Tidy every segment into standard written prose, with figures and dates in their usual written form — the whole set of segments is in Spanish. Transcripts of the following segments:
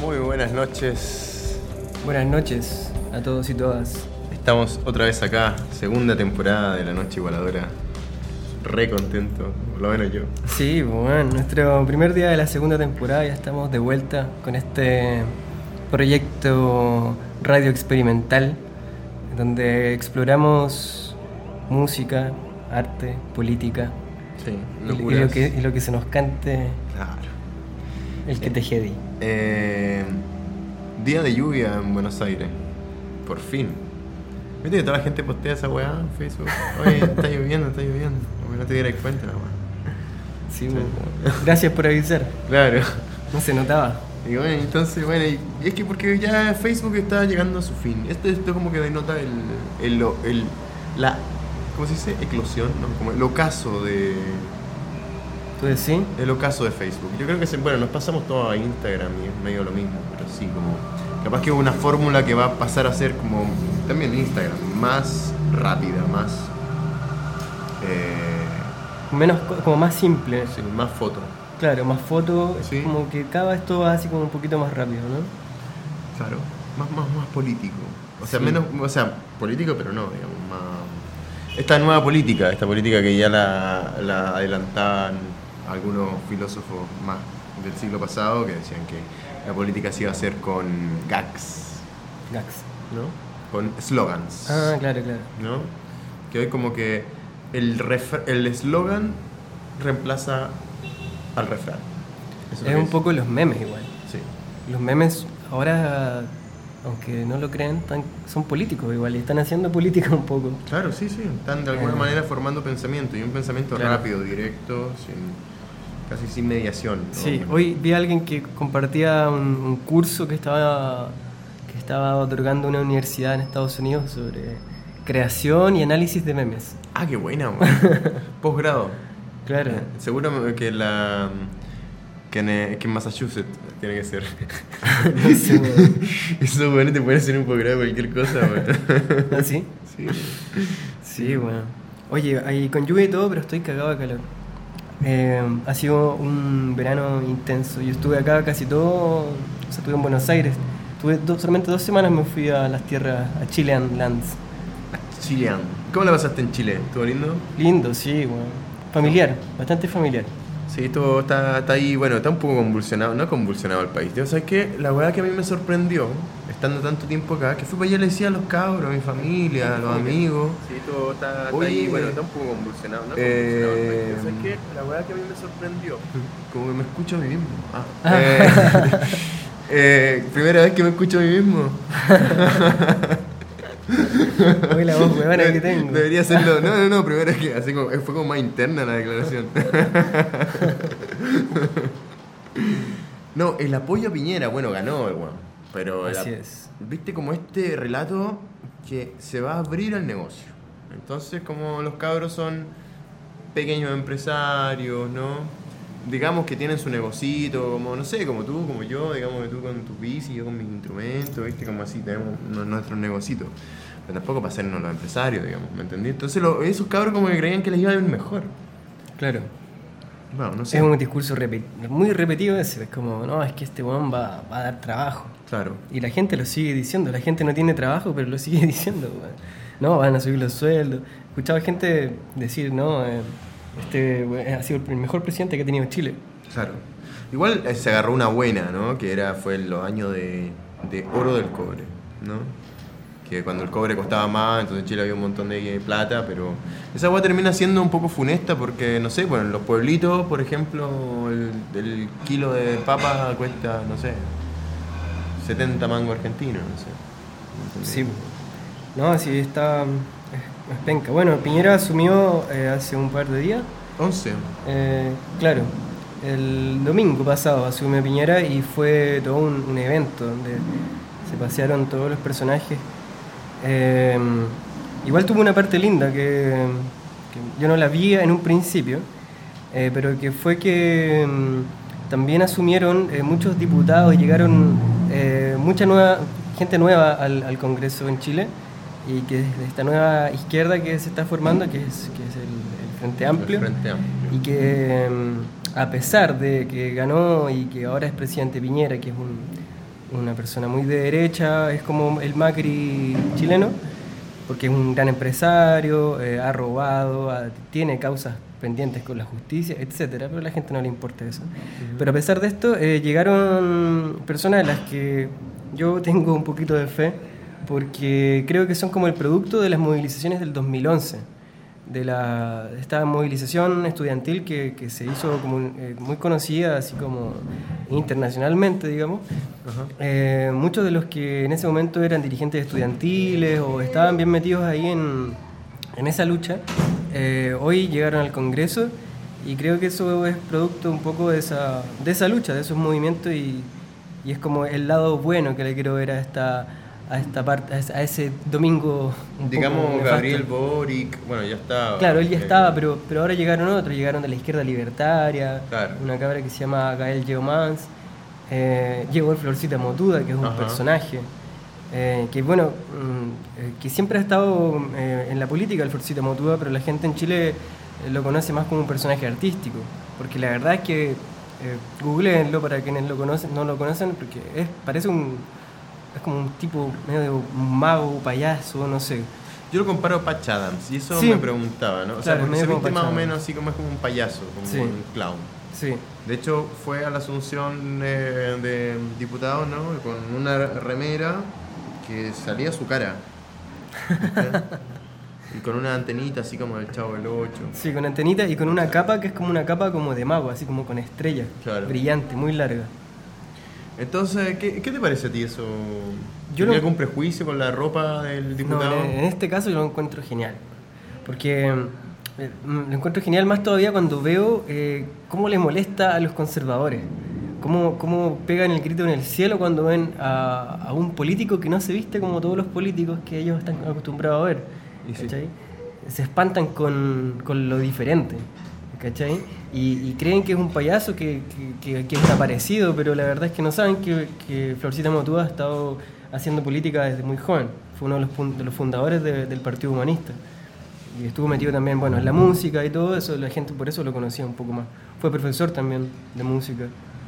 Muy buenas noches. Buenas noches a todos y todas. Estamos otra vez acá, segunda temporada de La Noche Igualadora. Re contento, por lo menos yo. Sí, bueno, nuestro primer día de la segunda temporada, ya estamos de vuelta con este proyecto radio experimental donde exploramos música, arte, política. Sí, y lo que se nos cante. Claro. El que te jedi. Día de lluvia en Buenos Aires. Por fin. Viste que toda la gente postea esa weá en Facebook. Oye, está lloviendo. Como no te dieras cuenta, la weá. Sí, bueno. Gracias por avisar. Claro. No se notaba. Y bueno, entonces, bueno, y es que porque ya Facebook está llegando a su fin. Esto como que denota la, ¿cómo se dice? Eclosión, ¿no? Como el ocaso de... ¿Tú decís? El ocaso de Facebook. Yo creo que, bueno, nos pasamos todo a Instagram y es medio lo mismo, pero sí, como... Capaz que una fórmula que va a pasar a ser como... También Instagram, más rápida, más... Menos, como más simple. Sí, más foto. Claro, más foto, Sí. como que cada vez todo va así como un poquito más rápido, ¿no? Claro, más político. O sea, Sí. menos... O sea, político, pero no, digamos, más... Esta nueva política, que ya la adelantaban algunos filósofos más del siglo pasado que decían que la política se iba a hacer con gags, Gax. ¿no? Con slogans, Ah, claro. ¿no? Que hoy como que el eslogan reemplaza al refrán. Eso Es lo que un poco los memes igual. Sí. Los memes ahora, aunque no lo crean, son políticos igual y están haciendo política un poco. Claro, sí. Están de alguna manera formando pensamiento y un pensamiento Claro. rápido, directo, casi sin mediación, ¿no? Sí, hoy vi a alguien que compartía un curso que estaba otorgando una universidad en Estados Unidos sobre creación y análisis de memes. Ah, qué buena, man. Posgrado. Claro. Seguro que en Massachusetts tiene que ser. No sé, weón. Eso, bueno, te puede hacer un posgrado de cualquier cosa, weón. ¿Ah, sí? Sí. Sí, bueno. Oye, ahí con lluvia y todo, pero estoy cagado de calor. Ha sido un verano intenso. Yo estuve acá casi todo, o sea, estuve en Buenos Aires. Solamente 2 semanas me fui a las tierras, a Chilean Lands. Chilean. ¿Cómo la pasaste en Chile? ¿Estuvo lindo? Lindo, sí, bueno. Familiar, bastante familiar. Sí, todo está ahí, bueno, está un poco convulsionado, no convulsionado el país. ¿Sabes qué? La verdad que a mí me sorprendió, estando tanto tiempo acá, que fui para allá y le decía a los cabros, a mi familia, a los amigos. Sí, todo está Oye, ahí, bueno, está un poco convulsionado, ¿no? convulsionado el país. ¿Sabes qué? La verdad que a mí me sorprendió. Como que me escucho a mí mismo. Primera vez que me escucho a mí mismo. Oye, la voz huevona que tengo. Debería serlo. No, primero es que así como, fue como más interna la declaración. No, el apoyo a Piñera, bueno, ganó el weón. Pero Así es. viste como este relato que se va a abrir al negocio. Entonces, como los cabros son pequeños empresarios, ¿no? Digamos que tienen su negocito, como no sé, como tú, como yo, digamos que tú con tu bici, yo con mis instrumentos, ¿viste? Como así tenemos nuestros negocitos. Pero tampoco para hacernos los empresarios, digamos, ¿me entendí? Entonces esos cabros como que creían que les iba a ir mejor. Claro. Bueno, no sé. Es un discurso muy repetido ese. Es como, no, es que este weón va a dar trabajo. Claro. Y la gente lo sigue diciendo. La gente no tiene trabajo, pero lo sigue diciendo, weón. No, van a subir los sueldos. Escuchaba gente decir, no, este weón ha sido el mejor presidente que ha tenido Chile. Claro. Igual se agarró una buena, ¿no? Que fue en los años de oro del cobre, ¿no? Que cuando el cobre costaba más, entonces en Chile había un montón de plata, pero esa agua termina siendo un poco funesta porque, no sé, bueno, en los pueblitos, por ejemplo, el kilo de papa cuesta, no sé, 70 mangos argentinos, no sé. Sí. No, sí, está... Es penca. Bueno, Piñera asumió hace un par de días. 11. Claro, el domingo pasado asumió Piñera y fue todo un evento donde se pasearon todos los personajes. Igual tuvo una parte linda que yo no la vi en un principio, pero que fue que también asumieron muchos diputados, llegaron mucha gente nueva al Congreso en Chile, y que desde esta nueva izquierda que se está formando, que es el Frente Amplio, y que a pesar de que ganó y que ahora es presidente Piñera, que es una persona muy de derecha, es como el Macri chileno, porque es un gran empresario, ha robado, tiene causas pendientes con la justicia, etcétera, pero a la gente no le importa eso. Pero a pesar de esto, llegaron personas a las que yo tengo un poquito de fe, porque creo que son como el producto de las movilizaciones del 2011, de esta movilización estudiantil que se hizo como muy conocida, así como internacionalmente, digamos. Muchos de los que en ese momento eran dirigentes estudiantiles o estaban bien metidos ahí en esa lucha, hoy llegaron al Congreso, y creo que eso es producto un poco de esa lucha, de esos movimientos, y es como el lado bueno que le quiero ver a esta parte, a ese domingo un digamos, poco nefasto. Gabriel Boric, bueno, ya estaba. Claro, él ya estaba, pero ahora llegaron otros, llegaron de la izquierda libertaria, Claro. una cabra que se llama Gael Geomans, llegó el Florcita Motuda, que es un personaje, que bueno, que siempre ha estado en la política, el Florcita Motuda, pero la gente en Chile lo conoce más como un personaje artístico, porque la verdad es que, googleenlo para quienes no lo conocen, porque parece es como un tipo medio de un mago, payaso, no sé. Yo lo comparo a Patch Adams, y eso Sí. me preguntaba, ¿no? O sea, Claro, porque medio se como viste Patch más o Adams. menos así como es como un payaso, como Sí. un clown. Sí, De hecho, fue a la Asunción de diputados, ¿no? Con una remera que salía su cara. ¿Viste? Y con una antenita así como del Chavo del 8. sí, con antenita y con una capa que es como una capa como de mago, así como con estrellas, Claro. brillante, muy larga. Entonces, ¿qué te parece a ti eso? Yo ¿Tiene no- algún prejuicio con la ropa del No, diputado? en este caso yo lo encuentro genial, porque lo encuentro genial más todavía cuando veo cómo le molesta a los conservadores, cómo pegan el grito en el cielo cuando ven a un político que no se viste como todos los políticos que ellos están acostumbrados a ver, Y sí. ¿cachai? Se espantan con lo diferente, ¿cachai? Y creen que es un payaso que es aparecido, pero la verdad es que no saben que Florcita Motuda ha estado haciendo política desde muy joven. Fue uno de los fundadores del Partido Humanista. Y estuvo metido también, bueno, en la música y todo eso, la gente por eso lo conocía un poco más. Fue profesor también de música.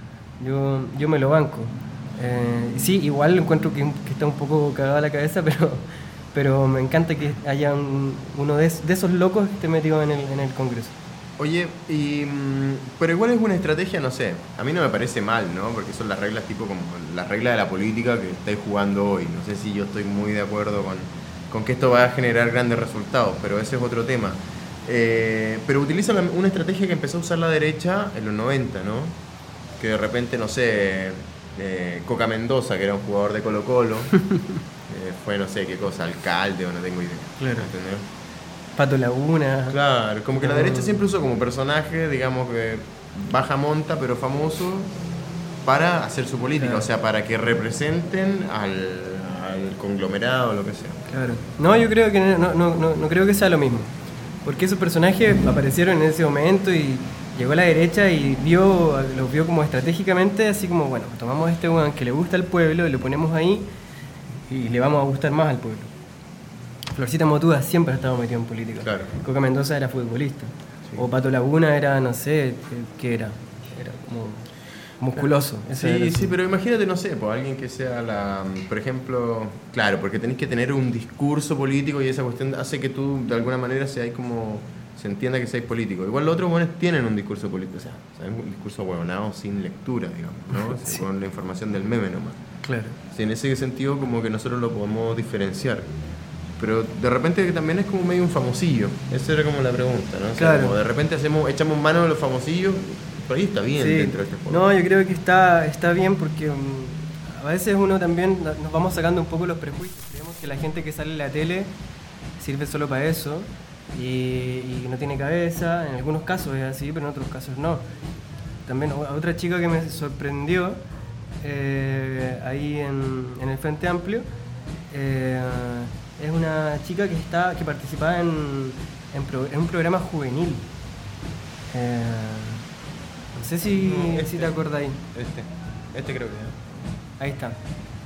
Yo me lo banco. Sí, igual encuentro que está un poco cagada la cabeza, pero me encanta que haya uno de esos locos que esté metido en el Congreso. Oye, pero igual es una estrategia, no sé, a mí no me parece mal, ¿no? Porque son las reglas tipo como las reglas de la política que estáis jugando hoy. No sé si yo estoy muy de acuerdo con que esto va a generar grandes resultados, pero ese es otro tema. Pero utilizan una estrategia que empezó a usar la derecha en los 90, ¿no? Que de repente, no sé, Coca Mendoza, que era un jugador de Colo-Colo, fue no sé qué cosa, alcalde o no tengo idea. Claro. ¿Entendés? Pato Laguna. Claro, como que la derecha siempre usó como personaje, digamos que baja monta pero famoso, para hacer su política, Claro. o sea, para que representen al conglomerado o lo que sea. Claro. No, yo creo que no creo que sea lo mismo. Porque esos personajes aparecieron en ese momento y llegó a la derecha y los vio como estratégicamente, así como, bueno, tomamos a este weón que le gusta al pueblo y lo ponemos ahí y le vamos a gustar más al pueblo. Florcita Motuda siempre ha estado metido en política. Claro. Coca Mendoza era futbolista. Sí. O Pato Laguna era, no sé, ¿qué era? Era como musculoso. Ese era Sí, el- sí, pero imagínate, no sé, pues alguien que sea por ejemplo, claro, porque tenés que tener un discurso político y esa cuestión hace que tú de alguna manera seáis como, se entienda que seáis político. Igual los otros buenos tienen un discurso político, o sea, un discurso huevonado sin lectura, digamos, ¿no? O sea, Sí. con la información del meme nomás. Claro. Sí, en ese sentido como que nosotros lo podemos diferenciar. Pero de repente también es como medio un famosillo. Esa era como la pregunta, ¿no? O sea, Claro. como de repente echamos mano de los famosillos, por ahí está bien Sí. dentro de este juego. No, yo creo que está bien porque a veces uno también nos vamos sacando un poco los prejuicios. Creemos que la gente que sale en la tele sirve solo para eso y no tiene cabeza. En algunos casos es así, pero en otros casos no. También otra chica que me sorprendió ahí en el Frente Amplio es una chica que participaba en un programa juvenil. No sé si te acordáis. Este creo que Ahí está.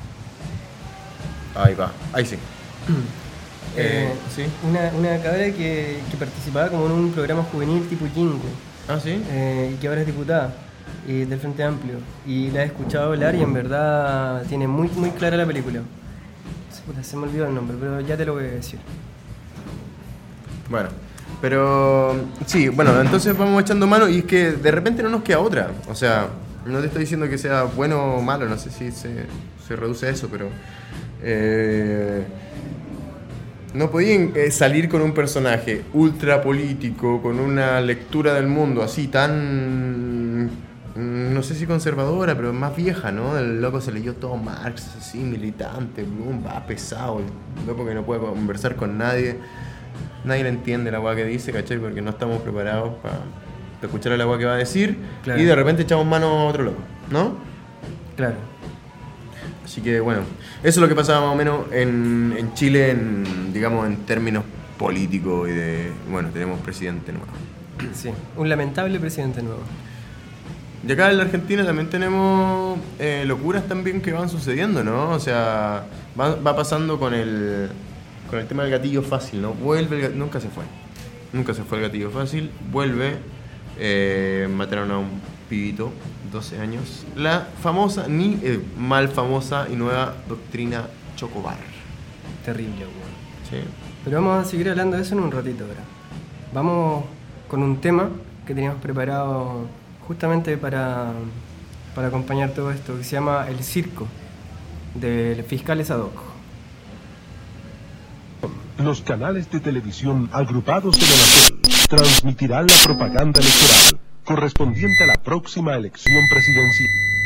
ahí va, ahí sí. Sí. Una cabra que participaba como en un programa juvenil tipo Jingo Ah, sí. y que ahora es diputada. y del Frente Amplio. Y la he escuchado hablar y en verdad tiene muy, muy clara la película. Puta, se me olvidó el nombre, pero ya te lo voy a decir. Bueno, pero sí, bueno, entonces vamos echando mano y es que de repente no nos queda otra. O sea, no te estoy diciendo que sea bueno o malo, no sé si se reduce a eso, pero no podían salir con un personaje ultra político, con una lectura del mundo así tan, no sé si conservadora, pero más vieja, ¿no? El loco se leyó todo Marx, así, militante, Bloom, va pesado, el loco que no puede conversar con nadie. Nadie le entiende la weá que dice, ¿cachai? Porque no estamos preparados para escuchar la weá que va a decir. Claro. Y de repente echamos mano a otro loco, ¿no? Claro. Así que bueno, eso es lo que pasaba más o menos en Chile, digamos, en términos políticos y de, bueno, tenemos presidente nuevo. Sí, un lamentable presidente nuevo. Y acá en la Argentina también tenemos locuras también que van sucediendo, ¿no? O sea, va pasando con el tema del gatillo fácil, ¿no? Nunca se fue el gatillo fácil, vuelve, mataron a un pibito, 12 años, la famosa, mal famosa y nueva doctrina Chocobar. Terrible, weón. Sí. Pero vamos a seguir hablando de eso en un ratito ahora. Vamos con un tema que teníamos preparado justamente para acompañar todo esto, que se llama El Circo, de Fiscales Ad Hoc. Los canales de televisión agrupados en Anatel transmitirán la propaganda electoral correspondiente a la próxima elección presidencial.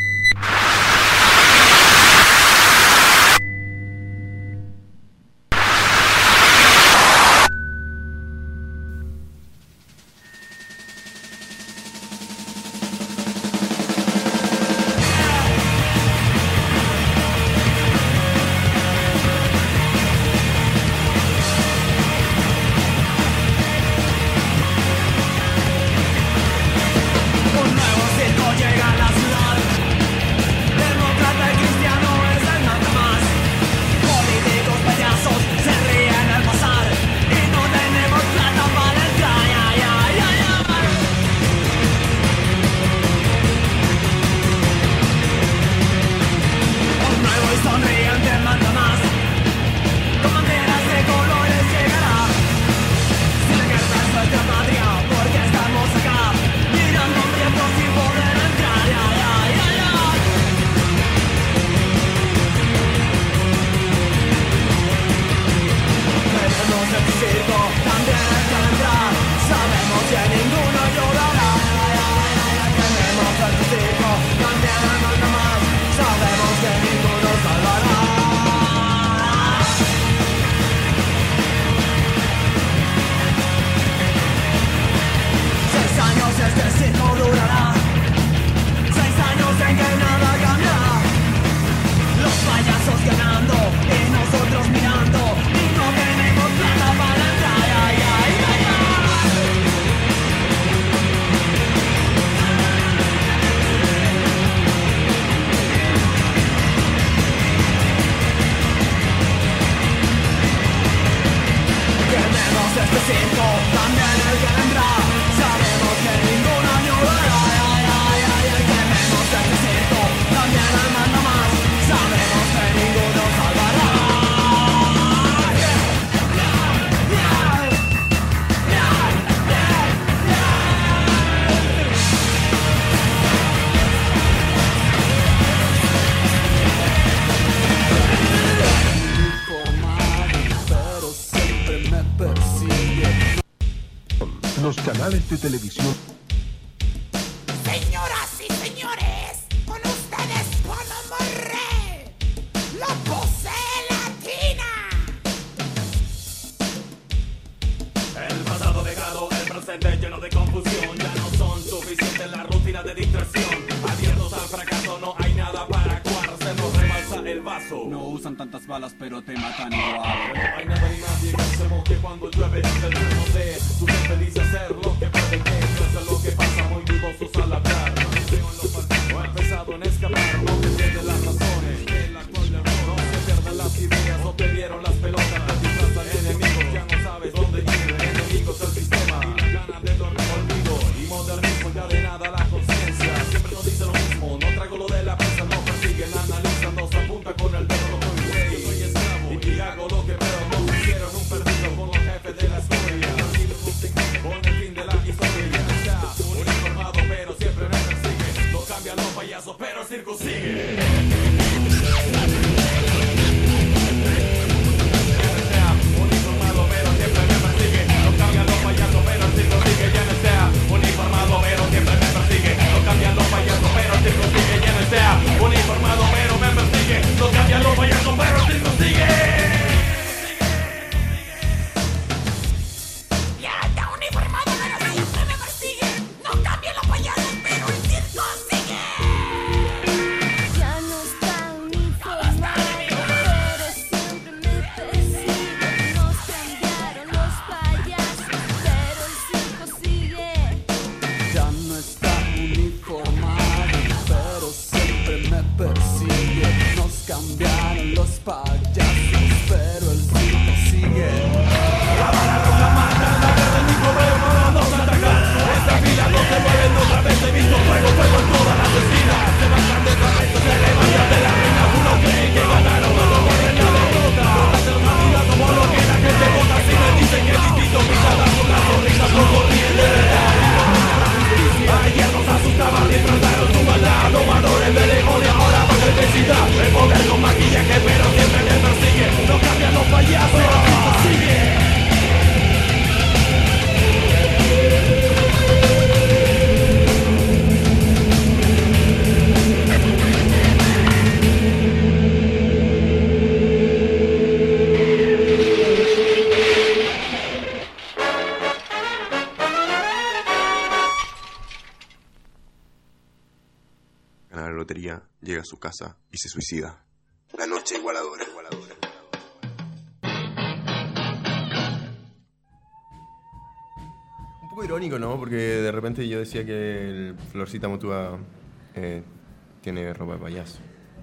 Los canales de televisión. Señoras y señores, con ustedes Panamá Rey, la pose latina. El pasado degradó, el presente lleno de confusión. Ya no son suficientes las rutinas de distracción. Abiertos al fracaso, no hay nada para actuar. Se nos rebalsa el vaso. No usan tantas balas, pero te matan igual. No hay nada ni nadie que se moje cuando llueve. Del turno de su gente dice hacer lo que puede, que hacer lo que pasa, muy dudosos al hablar. No creo en los partidos, he empezado en escapar. No te entienden las razones, el actual error. No se pierden las ideas, no te dieron las pelotas. Te disfrazan enemigos, ya no sabes dónde ir. Enemigos del sistema, ganas de dormir olvido y modernismo, ya de nada la conciencia. Siempre payasos, pero el circo sigue. La bala roja mata, la guerra del mismo veo no vamos a atacar. Esta fila no se mueven otra vez, he visto fuego, fuego en todas las esquinas. Se bajan de cabeza, se levantan de la arena. Uno cree que ganaron, otro corren la derrota. Hacen una vida como lo que la gente vota. Si me dicen que es distinto, pisadas con las sonrisas no corrientes. Ayer nos asustaban, disfrutaron su maldad. Domadores de legones, ahora van a necesidad. El poder con maquillaje, pero siempre me persigue. No cambian los payasos, pero Cristo sigue. Gana la lotería, llega a su casa y se suicida. La noche igualadora. Un poco irónico, ¿no? Porque de repente yo decía que el Florcita Motúa tiene ropa de payaso.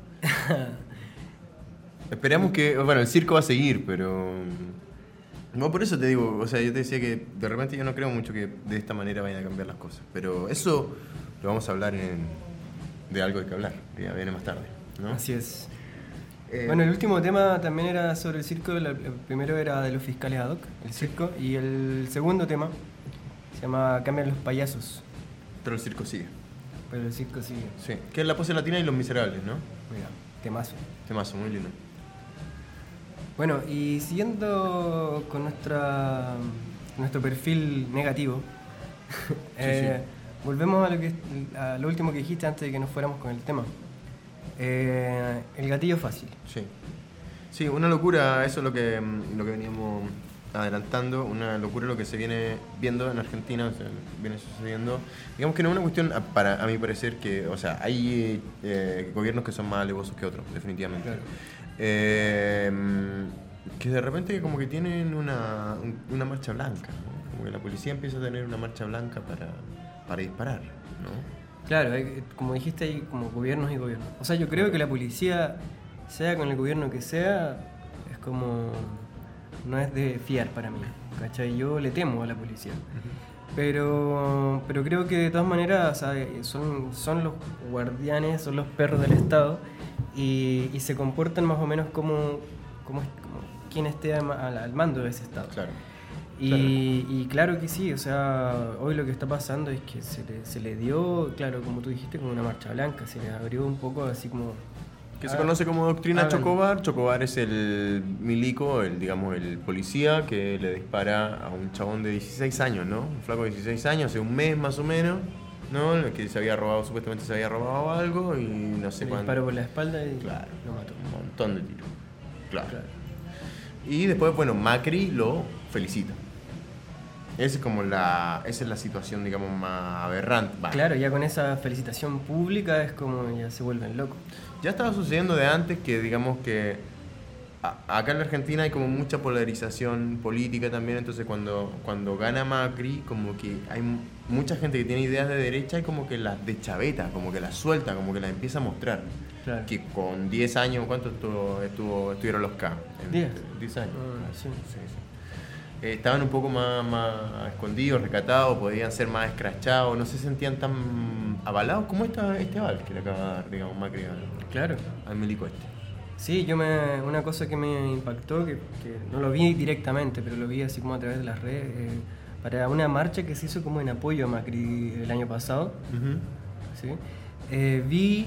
Esperamos que... Bueno, el circo va a seguir, pero... No, por eso te digo, o sea, yo te decía que de repente yo no creo mucho que de esta manera vayan a cambiar las cosas. Pero eso lo vamos a hablar de algo hay que hablar, que ya viene más tarde, ¿no? Así es. Bueno, el último tema también era sobre el circo. El primero era de los fiscales ad hoc, el circo. Y el segundo tema se llama Cambian los payasos. Pero el circo sigue. Pero el circo sigue. Sí, que es La Pose Latina y Los Miserables, ¿no? Mira, temazo. Temazo, muy lindo. Bueno, y siguiendo con nuestro perfil negativo, Sí. volvemos a lo último que dijiste antes de que nos fuéramos con el tema. El gatillo fácil. Sí. Sí, una locura, eso es lo que veníamos adelantando, una locura lo que se viene viendo en Argentina, o sea, viene sucediendo. Digamos que no es una cuestión, a mi parecer, que, o sea, hay gobiernos que son más alevosos que otros, definitivamente. Claro. Que de repente como que tienen una marcha blanca, ¿no? Como que la policía empieza a tener una marcha blanca para disparar, ¿no? Claro, como dijiste, hay como gobiernos y gobiernos. O sea, yo creo que la policía, sea con el gobierno que sea, es como... no es de fiar para mí, ¿cachai? Yo le temo a la policía. Pero creo que de todas maneras, o sea, son los guardianes, son los perros del Estado y se comportan más o menos como quien esté al mando de ese Estado. Claro. Y claro que sí, o sea, hoy lo que está pasando es que se le dio, claro, como tú dijiste, como una marcha blanca, se le abrió un poco así como... Que se conoce como doctrina Chocobar. Chocobar es el milico, digamos, el policía que le dispara a un chabón de 16 años, ¿no? Un flaco de 16 años, hace un mes más o menos, ¿no? El que supuestamente se había robado algo y no sé cuánto. Le disparó por la espalda y Claro, lo mató. un montón de tiros. Claro. Y después, bueno, Macri lo felicita. Esa es la situación, digamos, más aberrante. Claro, ya con esa felicitación pública es como ya se vuelven locos. Ya estaba sucediendo de antes que, digamos que acá en la Argentina hay como mucha polarización política también, entonces cuando gana Macri, como que hay mucha gente que tiene ideas de derecha y como que las deschaveta, como que las suelta, como que las empieza a mostrar. Claro. Que con 10 años, ¿cuánto estuvieron los K? 10. 10 años. Sí. Estaban un poco más escondidos, recatados, podían ser más escrachados, no se sentían tan avalados como este aval que le acaba de dar, digamos, Macri Claro. al milico este. Sí, una cosa que me impactó, que no lo vi directamente, pero lo vi así como a través de las redes, para una marcha que se hizo como en apoyo a Macri el año pasado, ¿sí? Vi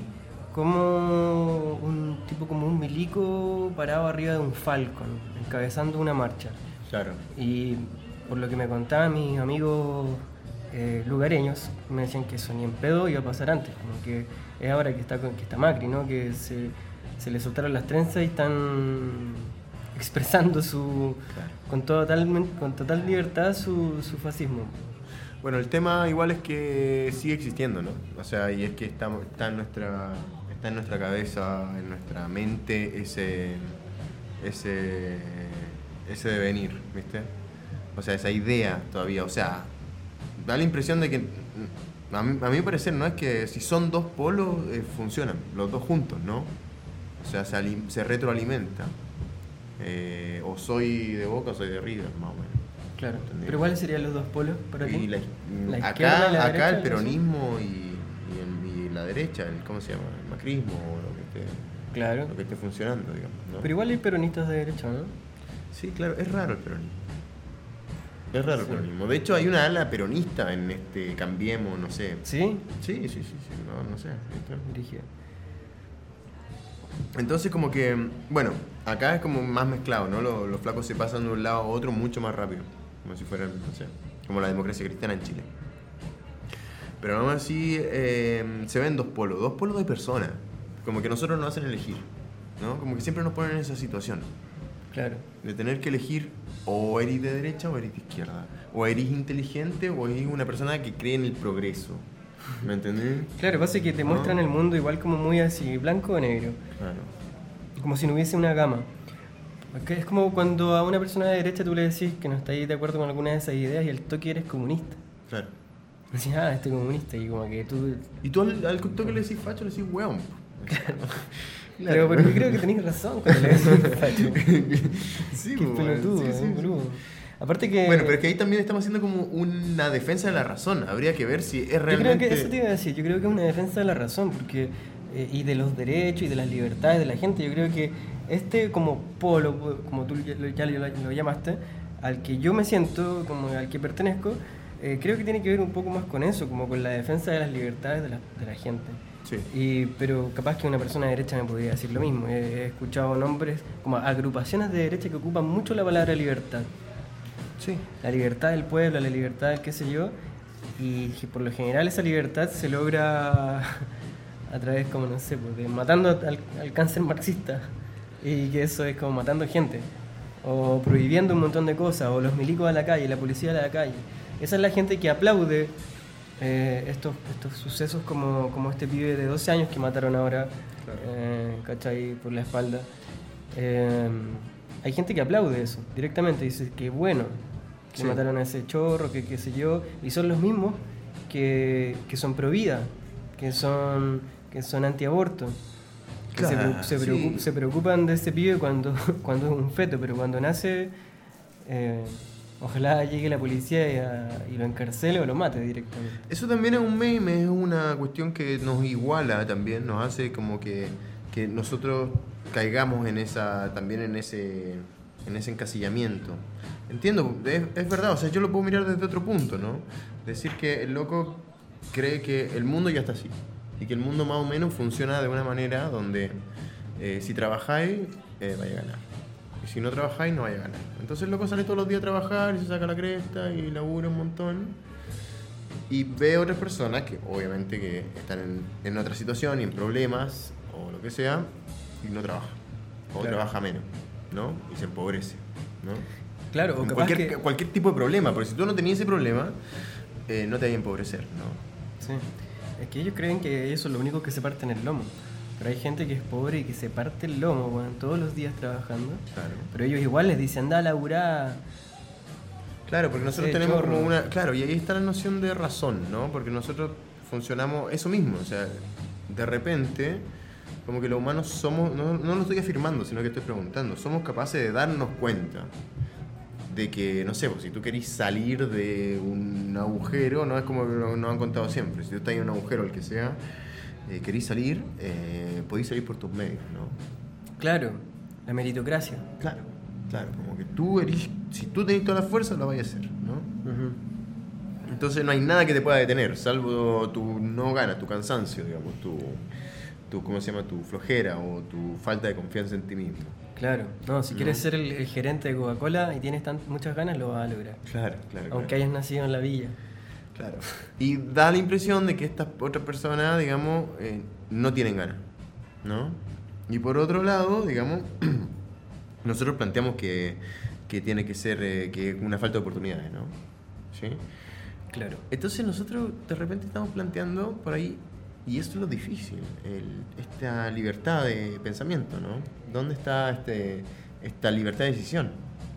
como un tipo como un milico parado arriba de un Falcon, encabezando una marcha. Claro. Y por lo que me contaban mis amigos lugareños, me decían que eso ni en pedo iba a pasar antes, como que es ahora que está Macri, ¿no? Que se le soltaron las trenzas y están expresando con total libertad su fascismo. Bueno, el tema igual es que sigue existiendo, ¿no? O sea, y es que está en nuestra cabeza, en nuestra mente ese devenir, ¿viste? O sea, esa idea todavía, o sea, da la impresión de que, a mi parecer, no es que si son dos polos, funcionan, los dos juntos, ¿no? O O sea, se retroalimenta. O soy de Boca o soy de River, más o menos. Claro. ¿Entendés? Pero ¿cuáles serían los dos polos para ti? Y La izquierda y la acá derecha, el ¿no? peronismo y la derecha, ¿cómo se llama? El macrismo o Claro. lo que esté funcionando, digamos, ¿no? Pero igual hay peronistas de derecha, ¿no? Sí, claro, es raro el peronismo. Es raro el Sí. peronismo. De hecho, hay una ala peronista en Cambiemos, no sé. ¿Sí? Sí, no sé. Dirigida. Entonces como que, bueno, acá es como más mezclado, ¿no? Los flacos se pasan de un lado a otro mucho más rápido, como si fueran, no sé, como la democracia cristiana en Chile. Pero aún así se ven dos polos de personas, como que nosotros nos hacen elegir, ¿no? Como que siempre nos ponen en esa situación, Claro. de tener que elegir o eres de derecha o eres de izquierda, o eres inteligente o eres una persona que cree en el progreso, ¿me entendés? Claro, pasa que te ¿No? muestran el mundo igual como muy así, blanco o negro. Claro. Como si no hubiese una gama. Es como cuando a una persona de derecha tú le decís que no está ahí de acuerdo con alguna de esas ideas y al toque eres comunista. Claro. Decís, ah, este comunista, y como que tú... Y tú al toque le decís facho, le decís weón. Pero yo creo que tenés razón cuando le decís facho. Sí, Qué pues, pelotudo, sí. boludo. Aparte que... Bueno, pero es que ahí también estamos haciendo como una defensa de la razón. Habría que ver si es Yo creo realmente... que eso te iba a decir, yo creo que es una defensa de la razón, porque y de los derechos y de las libertades de la gente, yo creo que este como polo, como tú ya lo llamaste, al que yo me siento, como al que pertenezco, creo que tiene que ver un poco más con eso, como con la defensa de las libertades de la gente. Sí. Pero capaz que una persona de derecha me podría decir lo mismo. He escuchado nombres como agrupaciones de derecha que ocupan mucho la palabra libertad. Sí. La libertad del pueblo, la libertad del qué sé yo, y que por lo general esa libertad se logra a través, como no sé, pues, de matando al cáncer marxista, y que eso es como matando gente, o prohibiendo un montón de cosas, o los milicos a la calle, la policía a la calle. Esa es la gente que aplaude estos sucesos como este pibe de 12 años que mataron ahora, ¿cachai? Por la espalda. Hay gente que aplaude eso directamente, dice que bueno, que Sí. mataron a ese chorro, que qué sé yo, y son los mismos que son pro vida, que son antiaborto, que Claro, sí. se preocupan de ese pibe cuando es un feto, pero cuando nace, ojalá llegue la policía y lo encarcele o lo mate directamente. Eso también es un meme, es una cuestión que nos iguala también, nos hace como que nosotros caigamos en ese encasillamiento. Entiendo, es verdad, o sea, yo lo puedo mirar desde otro punto, ¿no? Decir que el loco cree que el mundo ya está así y que el mundo más o menos funciona de una manera donde si trabajáis, vais a ganar. Y si no trabajáis, no vais a ganar. Entonces el loco sale todos los días a trabajar y se saca la cresta y labura un montón. Y ve otras personas que obviamente que están en otra situación y en problemas o lo que sea y no trabaja. O Claro. trabaja menos, ¿no? Y se empobrece, ¿no? Claro, o En capaz cualquier tipo de problema, porque si tú no tenías ese problema, no te vas a empobrecer, ¿no? Sí. Es que ellos creen que ellos son los únicos que se parten el lomo. Pero hay gente que es pobre y que se parte el lomo, weón, todos los días trabajando. Claro. Pero ellos igual les dicen, anda a laburar. Claro, porque nosotros Sí, tenemos chorro. como una... Claro, y ahí está la noción de razón, ¿no? Porque nosotros funcionamos eso mismo, o sea, de repente, como que los humanos somos... No lo estoy afirmando, sino que estoy preguntando. Somos capaces de darnos cuenta de que, no sé, pues, si tú querís salir de un agujero, no es como nos han contado siempre. Si tú estás en un agujero, el que sea, querís salir, podéis salir por tus medios, ¿no? Claro, la meritocracia. Claro, como que tú eres... Si tú tenés toda la fuerza, lo vas a hacer, ¿no? Entonces no hay nada que te pueda detener, salvo tu no ganas, tu cansancio, digamos, tu ¿cómo se llama? Tu flojera o tu falta de confianza en ti mismo. Claro, no, si quieres ser el gerente de Coca-Cola y tienes muchas ganas, lo vas a lograr. Claro. Aunque hayas nacido en la villa. Claro. Y da la impresión de que estas otras personas, digamos, no tienen ganas, ¿no? Y por otro lado, digamos, nosotros planteamos que tiene que ser que una falta de oportunidades, ¿no? ¿Sí? Claro. Entonces nosotros de repente estamos planteando por ahí, y esto es lo difícil, esta libertad de pensamiento, ¿no? ¿Dónde está esta libertad de decisión?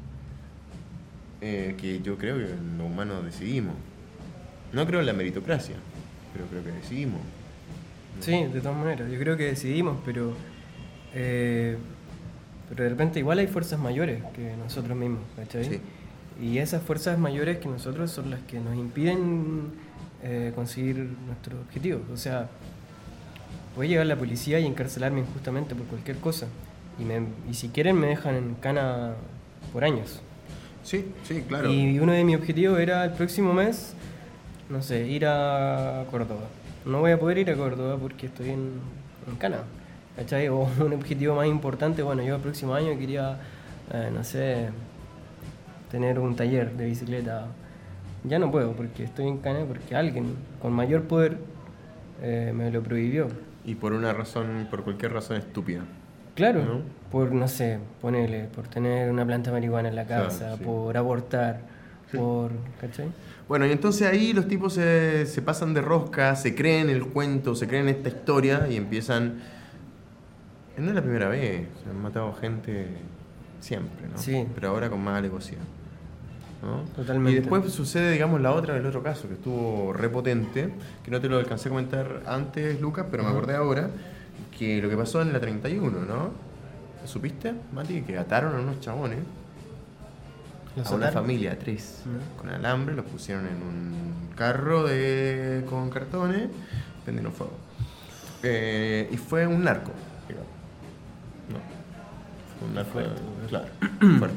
Que yo creo que los humanos decidimos. No creo en la meritocracia, pero creo que decidimos. Sí, de todas maneras. Yo creo que decidimos, pero pero de repente igual hay fuerzas mayores que nosotros mismos, ¿cachai? Sí. Y esas fuerzas mayores que nosotros son las que nos impiden conseguir nuestros objetivos. O sea, puede llegar la policía y encarcelarme injustamente por cualquier cosa. Y si quieren me dejan en cana por años. Sí, sí, claro. Y uno de mis objetivos era el próximo mes, no sé, ir a Córdoba. No voy a poder ir a Córdoba porque estoy en cana, ¿cachai? O un objetivo más importante, bueno, yo el próximo año quería, no sé, tener un taller de bicicleta. Ya no puedo porque estoy en cana, porque alguien con mayor poder me lo prohibió. Y por una razón, por cualquier razón estúpida. Claro, ¿no? por, no sé, ponele, por tener una planta de marihuana en la casa, Claro, sí. por abortar, por, ¿cachai? Bueno, y entonces ahí los tipos se pasan de rosca, se creen el cuento, se creen esta historia y empiezan... No es la primera vez, se han matado gente siempre, ¿no? Sí. Pero ahora con más alevosía, ¿no? Totalmente. Y después sucede, digamos, el otro caso, que estuvo repotente, que no te lo alcancé a comentar antes, Lucas, pero me acordé ahora, que lo que pasó en la 31, ¿no? ¿Supiste, Mati? Que ataron a unos chabones, ¿Los a una ataron? familia, 3, con alambre, los pusieron en un carro con cartones, prendieron fuego. Y fue un narco, digamos. No, fue un narco, claro, fuerte.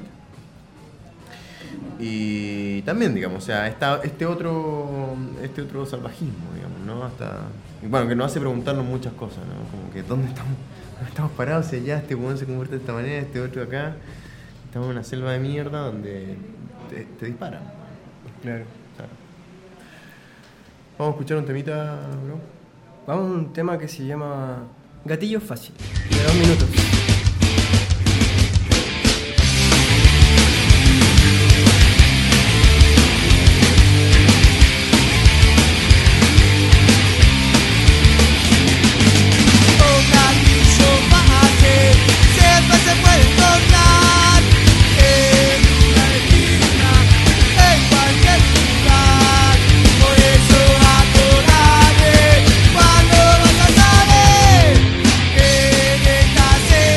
Y también, digamos, o sea, está este otro salvajismo, digamos, ¿no? Y bueno, que nos hace preguntarnos muchas cosas, ¿no? Como que ¿dónde estamos parados? Si allá este weón se convierte de esta manera, este otro acá. Estamos en una selva de mierda donde te disparan. Claro. Claro. Vamos a escuchar un temita, bro. Vamos a un tema que se llama Gatillo Fácil, de 2 minutos. Siempre se puede encontrar en una esquina, en cualquier lugar. Por eso acordate cuando vas a saber que en esta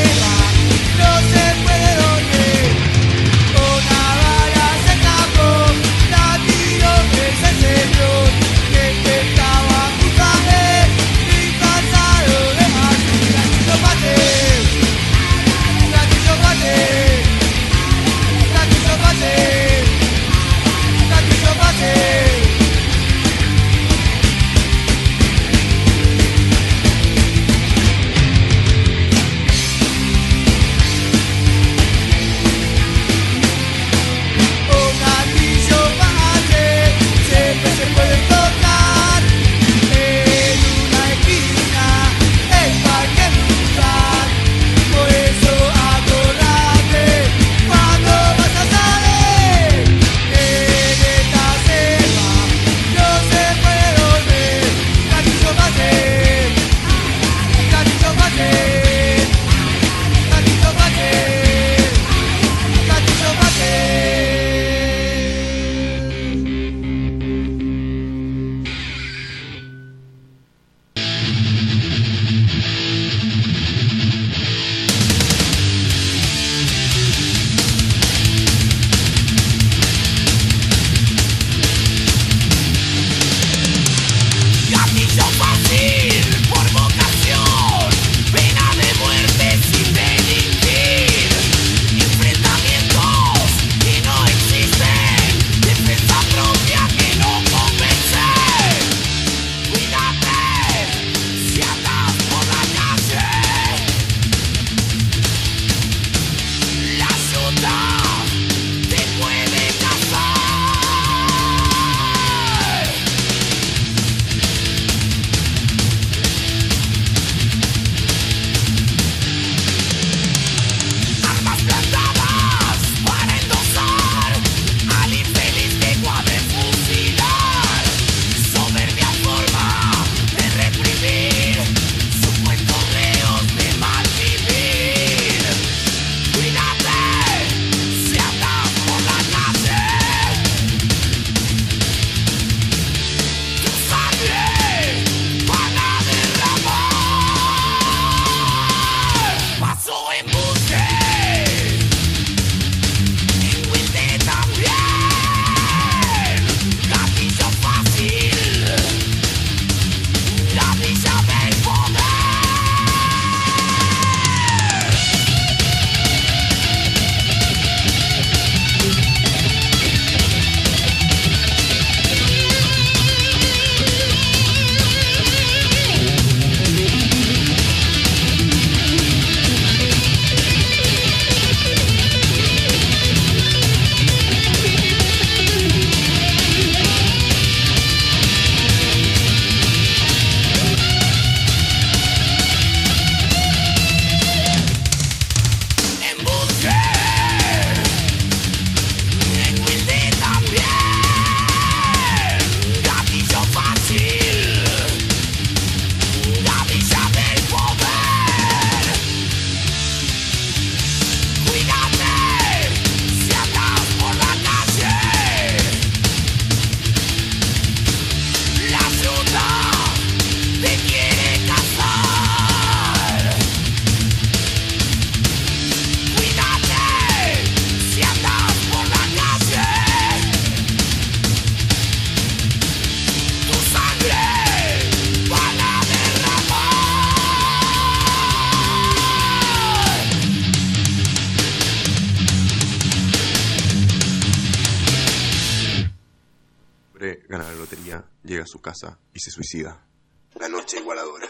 lotería, llega a su casa y se suicida. La noche igualadora.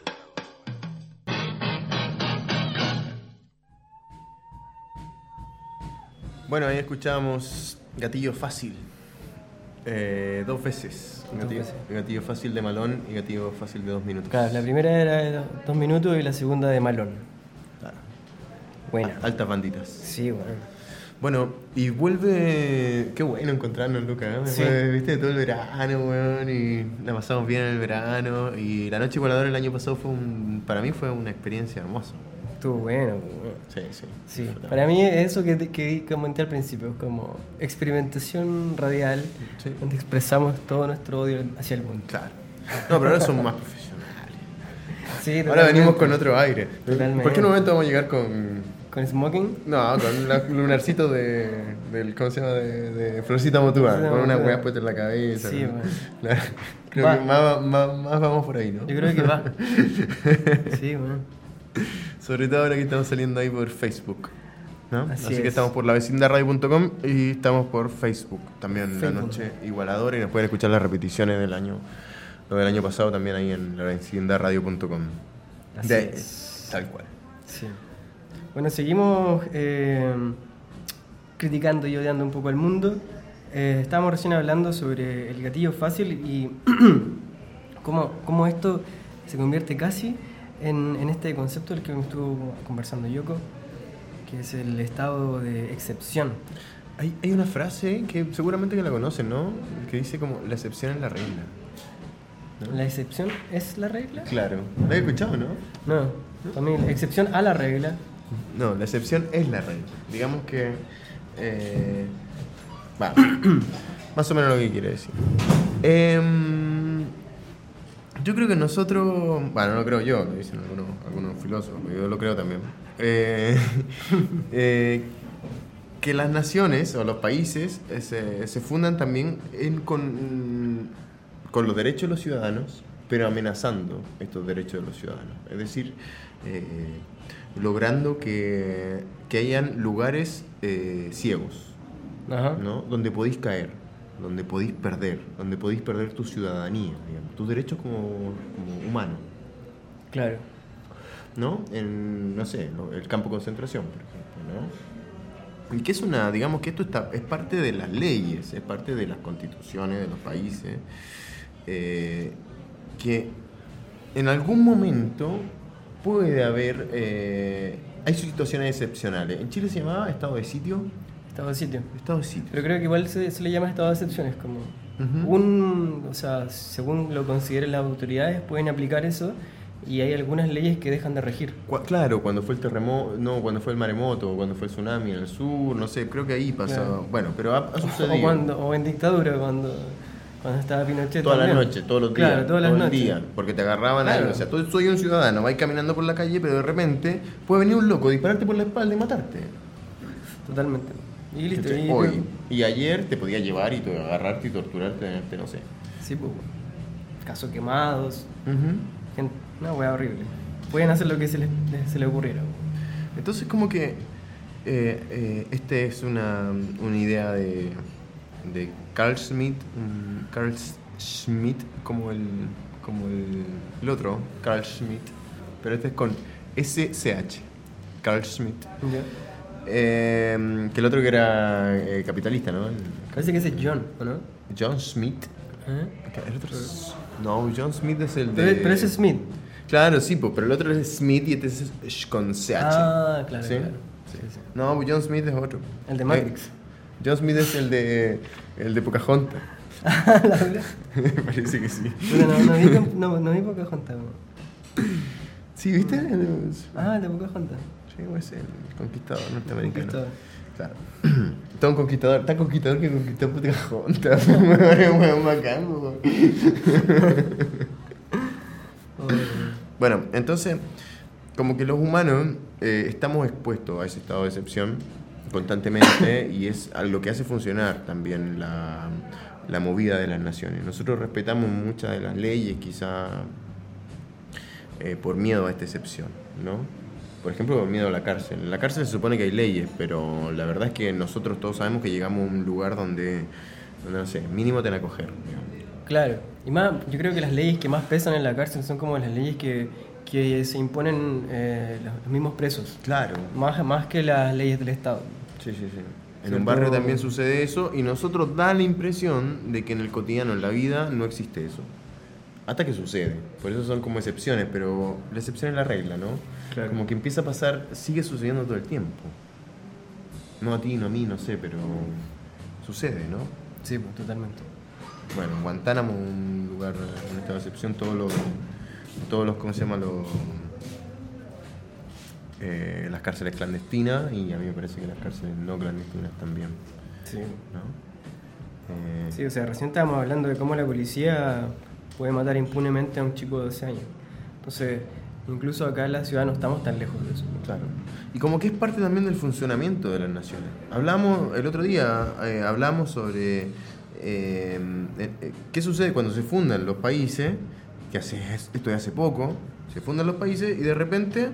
Bueno, ahí escuchábamos Gatillo Fácil. 2 veces. Gatillo Fácil de Malón y Gatillo Fácil de 2 minutos. Claro, la primera era de 2 minutos y la segunda de Malón. Claro. Buena. Altas banditas. Sí, bueno. Bueno, y vuelve... Qué bueno encontrarnos, Lucas. ¿Eh? Sí. Viste, todo el verano, weón, y la pasamos bien en el verano. Y la noche voladora el año pasado para mí fue una experiencia hermosa. Estuvo bueno. Sí, sí. Sí, para mí es eso que comenté al principio, como experimentación radial, Sí. donde expresamos todo nuestro odio hacia el mundo. Claro. No, pero ahora somos más profesionales. Sí, Ahora totalmente. venimos con otro aire. Totalmente. ¿Por qué en un momento vamos a llegar con... ¿Con smoking? No, con el lunarcito del... ¿Cómo se llama? De Florcita Motúa. Florcita Con una Motúa. hueá puesta en la cabeza. Sí, ¿no? bueno. Claro. Creo Va. que más vamos por ahí, ¿no? Yo creo que va. Sí, bueno. Sobre todo ahora que estamos saliendo ahí por Facebook, ¿no? Así Así es. que estamos por lavecindadradio.com y estamos por Facebook también. La Facebook. noche igualadora, y nos pueden escuchar las repeticiones del año pasado también ahí en lavecindadradio.com. Así es. Tal cual. Sí. Bueno, seguimos criticando y odiando un poco al mundo. Estábamos recién hablando sobre el gatillo fácil y cómo esto se convierte casi en este concepto del que me estuvo conversando Yoko, que es el estado de excepción. Hay una frase que seguramente que la conocen, ¿no? Que dice como, la excepción es la regla. ¿No? ¿La excepción es la regla? Claro. ¿La he escuchado, no? No, también la excepción a la regla. No, la excepción es la regla. Digamos que... va, más o menos lo que quiere decir. Yo creo que nosotros... Bueno, no lo creo yo, lo dicen algunos filósofos, yo lo creo también. Que las naciones o los países se fundan también con los derechos de los ciudadanos, pero amenazando estos derechos de los ciudadanos. Es decir, logrando que hayan lugares ciegos, Ajá. ¿no? Donde podéis caer, donde podéis perder tu ciudadanía, digamos, tus derechos como humano, Claro. ¿no? No sé, el campo de concentración, por ejemplo, ¿no? Y que digamos que esto es parte de las leyes, es parte de las constituciones de los países, que en algún momento puede haber, hay situaciones excepcionales. En Chile se llamaba estado de sitio. Estado de sitio. Estado de sitio. Pero creo que igual se le llama estado de excepciones, como Ujú. o sea, según lo consideren las autoridades, pueden aplicar eso y hay algunas leyes que dejan de regir. Claro, cuando fue el terremoto, no, cuando fue el maremoto, cuando fue el tsunami en el sur, no sé, creo que ahí pasaba. Claro. Bueno, pero ha sucedido. O en dictadura, cuando estaba Pinochet. Toda la también. noche, todos los días, Claro, todas las todo el noches. día, porque te agarraban Claro. ahí. O sea, tú soy un ciudadano, vais caminando por la calle, pero de repente puede venir un loco, dispararte por la espalda y matarte. Totalmente. Y listo. ¿Cachai? Y, Hoy. Y ayer te podía llevar y agarrarte y torturarte, tenerte, no sé. Sí, pues. Casos quemados. Ujú. Gente, una hueá horrible. Pueden hacer lo que se les ocurriera. Entonces como que este es una idea de Carl Schmitt, como el otro, Carl Schmitt, pero este es con SCH, Carl Schmitt, Ya. que el otro que era capitalista, ¿no? Parece que ese es John, ¿o no? John Smith. ¿Eh? El otro no, John Smith es el de... Pero ese es Smith. Claro, sí, pero el otro es Smith y este es con CH. Ah, claro, ¿Sí? claro. Sí. Sí, sí. No, John Smith es otro. El de Matrix. John Smith es el de Pocahontas. La verdad. Parece que sí. Bueno, no vi Pocahontas. Sí, ¿viste? Ah, el de Pocahontas. Sí, es el conquistador norteamericano. Conquistador. Claro. Todo un conquistador, tan conquistador que conquistó Pocahontas. Un bacán, weón. Bueno, entonces, como que los humanos estamos expuestos a ese estado de excepción constantemente y es a lo que hace funcionar también la movida de las naciones. Nosotros respetamos muchas de las leyes, quizá por miedo a esta excepción, ¿no? Por ejemplo, por miedo a la cárcel. En la cárcel se supone que hay leyes, pero la verdad es que nosotros todos sabemos que llegamos a un lugar donde no sé, mínimo te van a coger, digamos. Claro, y más, yo creo que las leyes que más pesan en la cárcel son como las leyes que se imponen los mismos presos, Claro. más que las leyes del Estado. Sí, sí, sí. En Cierto. un barrio también sucede eso y nosotros da la impresión de que en el cotidiano, en la vida, no existe eso. Hasta que sucede. Por eso son como excepciones, pero la excepción es la regla, ¿no? Claro. Como que empieza a pasar, sigue sucediendo todo el tiempo. No a ti, no a mí, no sé, pero sucede, ¿no? Sí, pues, totalmente. Bueno, Guantánamo, un lugar en esta excepción, todos los ¿cómo se llama? Las cárceles clandestinas, y a mí me parece que las cárceles no clandestinas también, Sí. ¿no? Sí, o sea, recién estábamos hablando de cómo la policía puede matar impunemente a un chico de 12 años. Entonces, incluso acá en la ciudad no estamos tan lejos de eso. Claro. Y como que es parte también del funcionamiento de las naciones. Hablamos, el otro día, hablamos sobre qué sucede cuando se fundan los países, esto hace poco, se fundan los países y de repente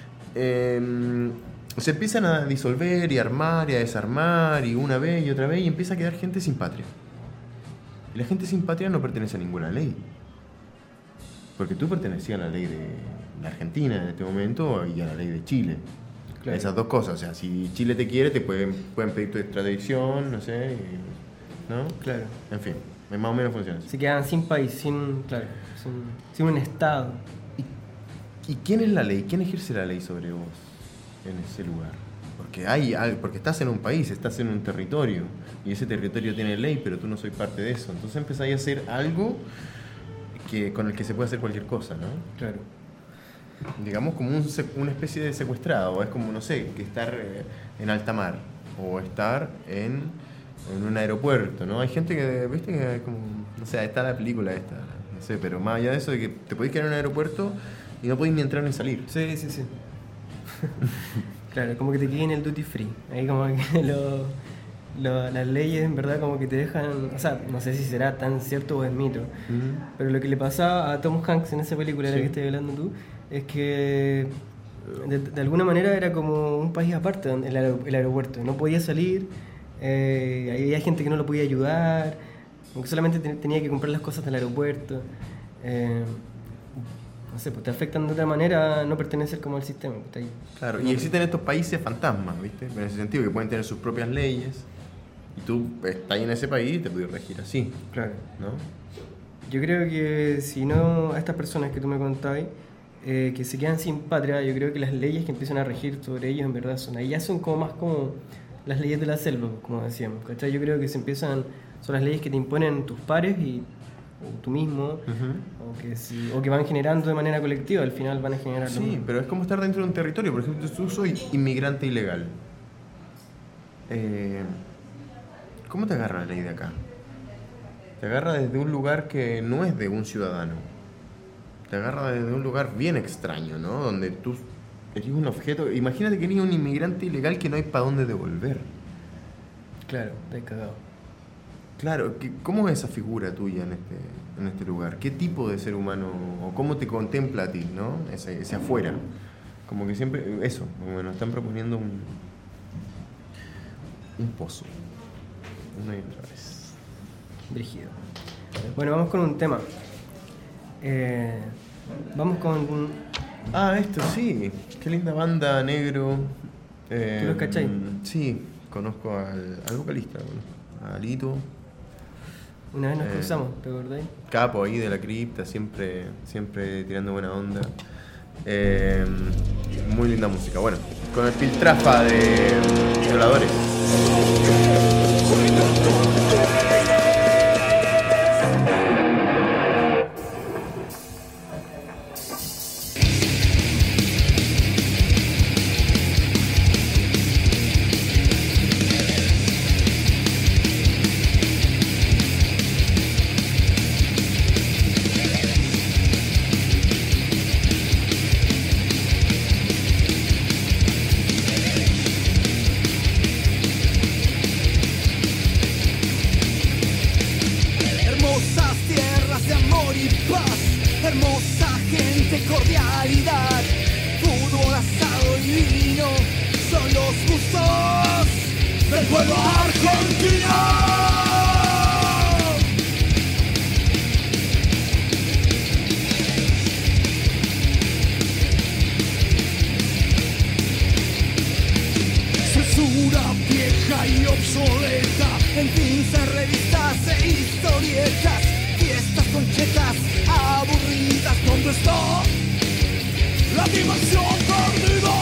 se empiezan a disolver y a armar y a desarmar y una vez y otra vez y empieza a quedar gente sin patria. Y la gente sin patria no pertenece a ninguna ley. Porque tú pertenecías a la ley de la Argentina en este momento y a la ley de Chile. Claro. Esas dos cosas. O sea, si Chile te quiere, te pueden pedir tu extradición, no sé, ¿no? Claro. En fin, más o menos funciona así. Se quedan sin país, sin un Estado. ¿Y quién es la ley? ¿Quién ejerce la ley sobre vos en ese lugar? Porque estás en un país, estás en un territorio, y ese territorio tiene ley, pero tú no sois parte de eso. Entonces empezáis a hacer algo con el que se puede hacer cualquier cosa, ¿no? Claro. Digamos como una especie de secuestrado. Es como, no sé, que estar en alta mar o estar en un aeropuerto, ¿no? Hay gente que, viste, que como, no sé, está la película esta, no sé, pero más allá de eso de que te podéis quedar en un aeropuerto y no podéis ni entrar ni salir. Sí, sí, sí. Claro, como que te queden el duty free. Ahí como que las leyes en verdad como que te dejan, o sea, no sé si será tan cierto o es mito, pero lo que le pasaba a Tom Hanks en esa película de la que estás hablando tú, es que de alguna manera era como un país aparte, el aeropuerto. No podía salir, había gente que no lo podía ayudar, porque solamente tenía que comprar las cosas del aeropuerto. No sé, pues te afectan de otra manera a no pertenecer como al sistema. Pues, ahí. Claro, y existen estos países fantasmas, ¿viste? En ese sentido, que pueden tener sus propias leyes, y tú estás ahí en ese país y te puedes regir así, Claro. ¿no? Yo creo que si no, a estas personas que tú me contabas, que se quedan sin patria, yo creo que las leyes que empiezan a regir sobre ellos en verdad ahí ya son como más como las leyes de la selva, como decíamos, ¿cachai? Yo creo que son las leyes que te imponen tus pares o tú mismo, o que van generando de manera colectiva, al final van a generar lo Sí, mismo. pero es como estar dentro de un territorio. Por ejemplo, tú soy inmigrante ilegal. ¿Cómo te agarra la ley de acá? Te agarra desde un lugar que no es de un ciudadano. Te agarra desde un lugar bien extraño, ¿no? Donde tú eres un objeto. Imagínate que eres un inmigrante ilegal que no hay para dónde devolver. Claro, te has cagado. Claro, ¿cómo es esa figura tuya en este lugar? ¿Qué tipo de ser humano, o cómo te contempla a ti, ¿no? Ese afuera. Como que siempre, eso, como nos están proponiendo un pozo. Una y otra vez. Brígido. Bueno, vamos con un tema. Vamos con... Esto sí. Qué linda banda, Negro. ¿Tú los cachai? Sí, conozco al vocalista, a Lito. Una vez nos cruzamos, ¿te acordáis? Capo ahí de la cripta, siempre tirando buena onda. Muy linda música. Bueno, con el Piltrafa de Violadores. Hermosas tierras de amor y paz, hermosa gente, cordialidad, fútbol, asado y vino, son los gustos del pueblo argentino. literatura vieja y obsoleta, en pinzas, revistas e historietas, fiestas conchetas aburridas. ¿Dónde está la dimensión perdida?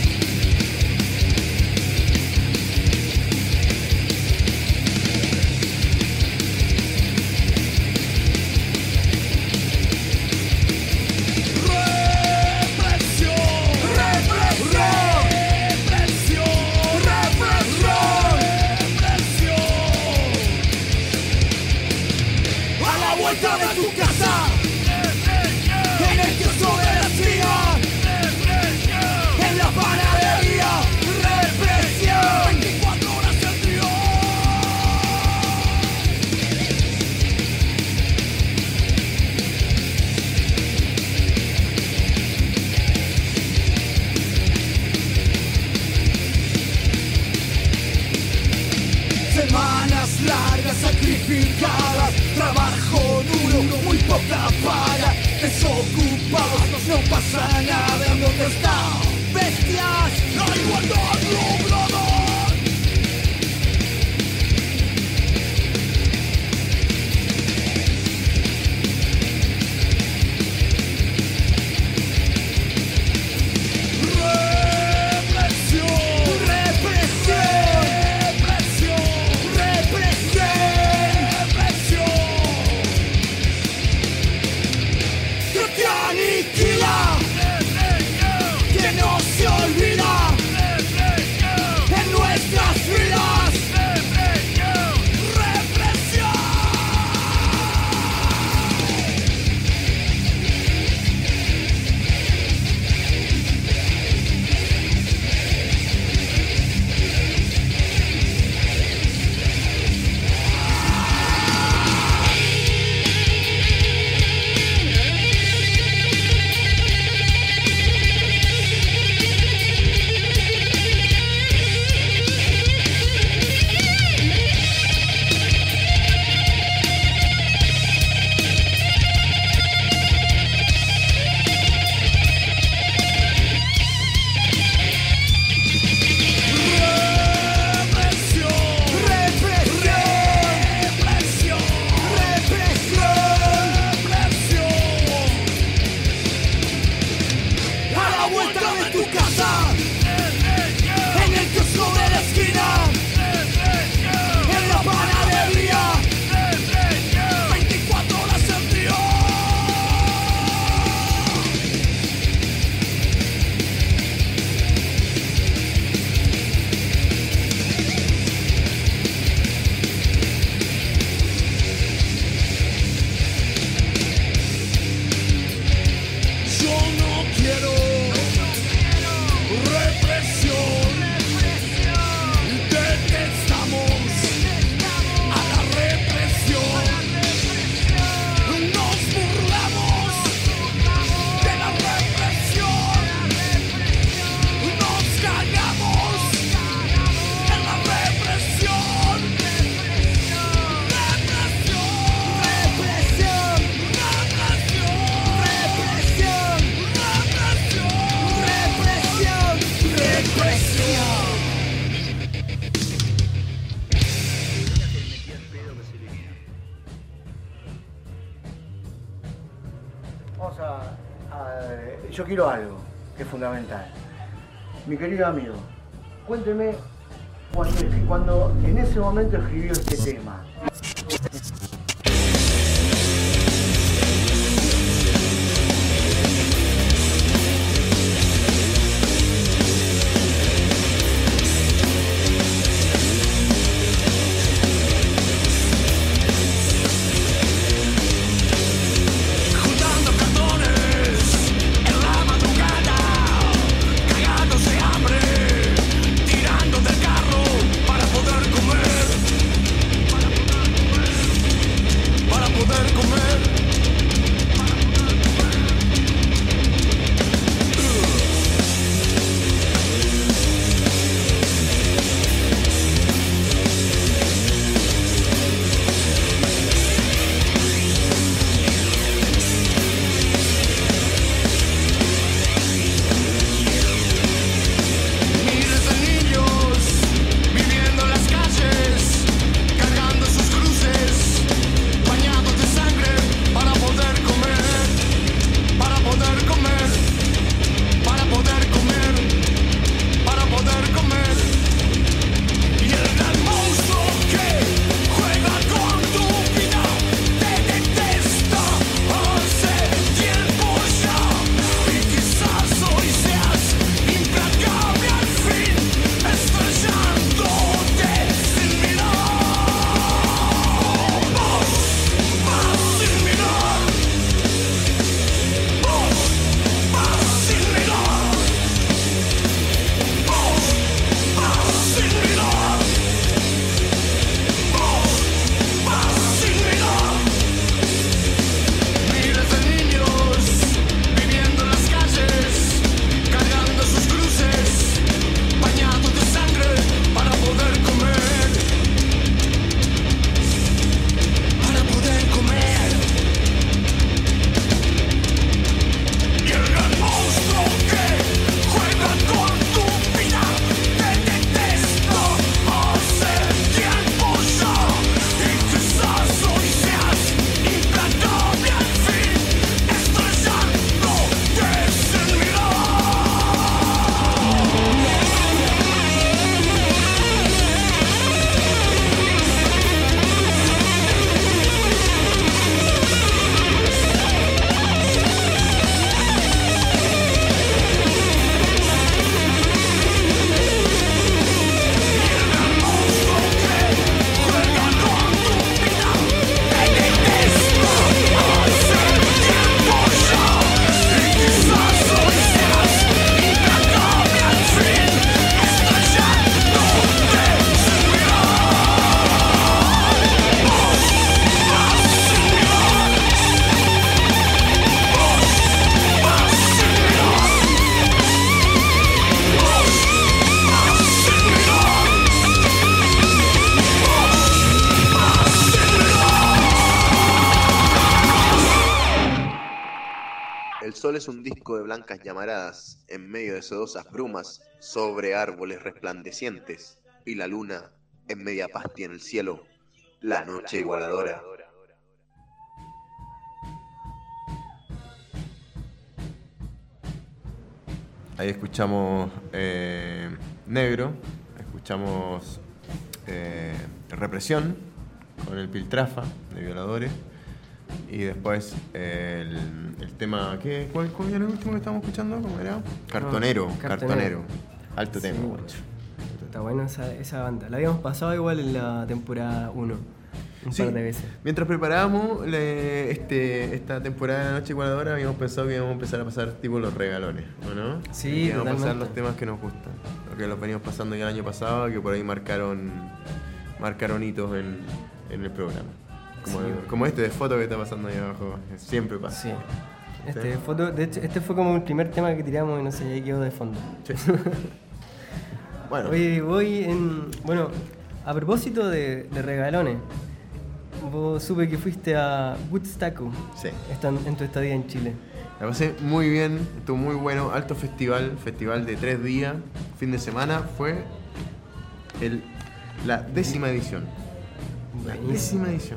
De tu casa, en el kiosco de la esquina, en la panadería, represión, 24 horas al día. Semanas largas sacrificadas, trabajo duro, muy poca paga, desocupados, no pasa nada. ¿Dónde está? Bestias, la igualdad lograda. Que no se olvida en nuestras vidas. Represión. Yo quiero algo que es fundamental. Mi querido amigo, cuénteme cuando en ese momento escribió este tema. Tirando del carro para poder comer. sol es un disco de blancas llamaradas en medio de sedosas brumas sobre árboles resplandecientes y la luna en media paz tiene el cielo, la noche igualadora. Ahí escuchamos Negro, escuchamos Represión con el Piltrafa de Violadores y después el tema, ¿cuál era el último que estábamos escuchando? ¿Cómo era? Cartonero. Alto tema, sí, mucho. Está bueno esa banda. La habíamos pasado igual en la temporada 1. Un par de veces. Mientras preparábamos esta temporada de La Noche Igualadora, habíamos pensado que íbamos a empezar a pasar tipo los regalones, ¿o no? Sí, íbamos a pasar totalmente. los temas que nos gustan. Lo que los venimos pasando ya el año pasado, que por ahí marcaron hitos en el programa. Como este de foto que está pasando ahí abajo. Siempre pasa. Sí. De hecho, este fue como el primer tema que tiramos y no sé, ahí quedó de fondo. Sí. Bueno. Oye, bueno, a propósito de regalones, vos supe que fuiste a Woodstock. Sí. En tu estadía en Chile. La pasé muy bien, estuvo muy bueno, alto festival de 3 días, fin de semana, fue la 10ª edición. La 10ª edición.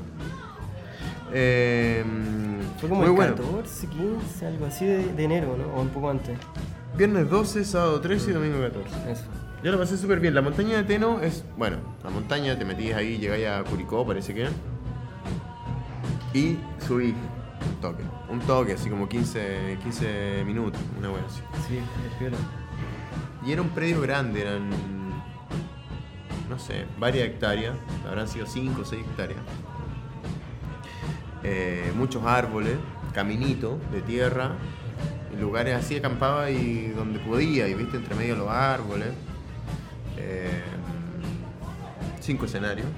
Fue como muy el bueno. 14, 15, algo así de enero, ¿no? O un poco antes. Viernes 12, sábado 13 y domingo 14. Eso. Yo lo pasé súper bien. La montaña de Teno es, bueno, la montaña, te metías ahí, llegáis a Curicó, parece que. Y subís un toque, así como 15 minutos, una wea así. Sí, es piola. Y era un predio grande, eran, no sé, varias hectáreas, habrán sido 5 o 6 hectáreas. Muchos árboles, caminitos de tierra, y lugares así acampaba y donde podía, y viste entre medio de los árboles. 5 escenarios.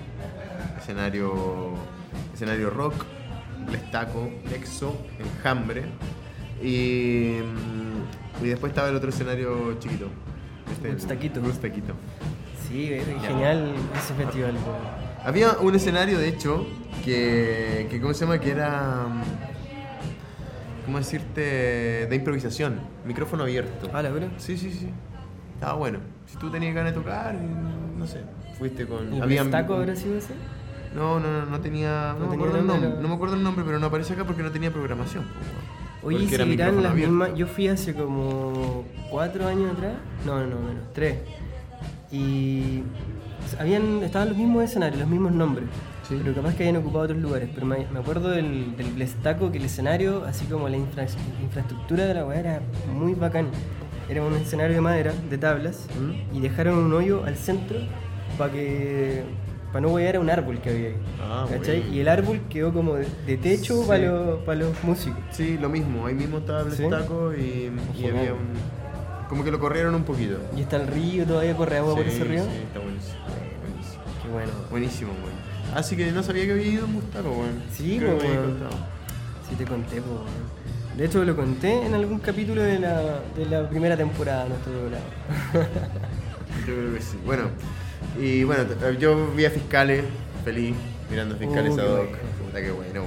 Escenario rock, Blestaco, Exo, Enjambre. Y después estaba el otro escenario chiquito. Woodstockito. Sí, es genial ese festival. Había un escenario, de hecho, que ¿cómo se llama? Que era, ¿cómo decirte? De improvisación, micrófono abierto. Ah, ¿la verdad? Sí. Estaba bueno. Si tú tenías ganas de tocar, no sé, fuiste con... ¿El Blestaco habrá sido ese? No tenía... No me acuerdo el nombre, pero no aparece acá porque no tenía programación. Oye, porque era seguirán micrófono las abierto. mismas. Yo fui hace como 4 años atrás. No, menos, 3. Y estaban los mismos escenarios, los mismos nombres. Sí. Pero capaz que habían ocupado otros lugares. Pero me acuerdo del Blestaco, que el escenario, así como la infraestructura de la weá, era muy bacán. Era un escenario de madera, de tablas, y dejaron un hoyo al centro para no huear a un árbol que había ahí. ¿Cachai? Bueno. Y el árbol quedó como de techo Sí. para los músicos. Sí, lo mismo. Ahí mismo estaba el ¿Sí? Blestaco y Genial. había como que lo corrieron un poquito. Y está el río, todavía corre agua por ese río. Sí, está buenísimo. Qué bueno. Buenísimo, weón. Así que no sabía que había ido a un Blestaco, weón. Sí, Creo que me weón. había contado. Sí te conté, pues. Bueno. De hecho lo conté en algún capítulo de la primera temporada de nuestro programa. Yo creo que sí. Bueno, y bueno, yo vi a Fiscales, feliz, mirando a Fiscales qué ad hoc. bueno. Puta que bueno,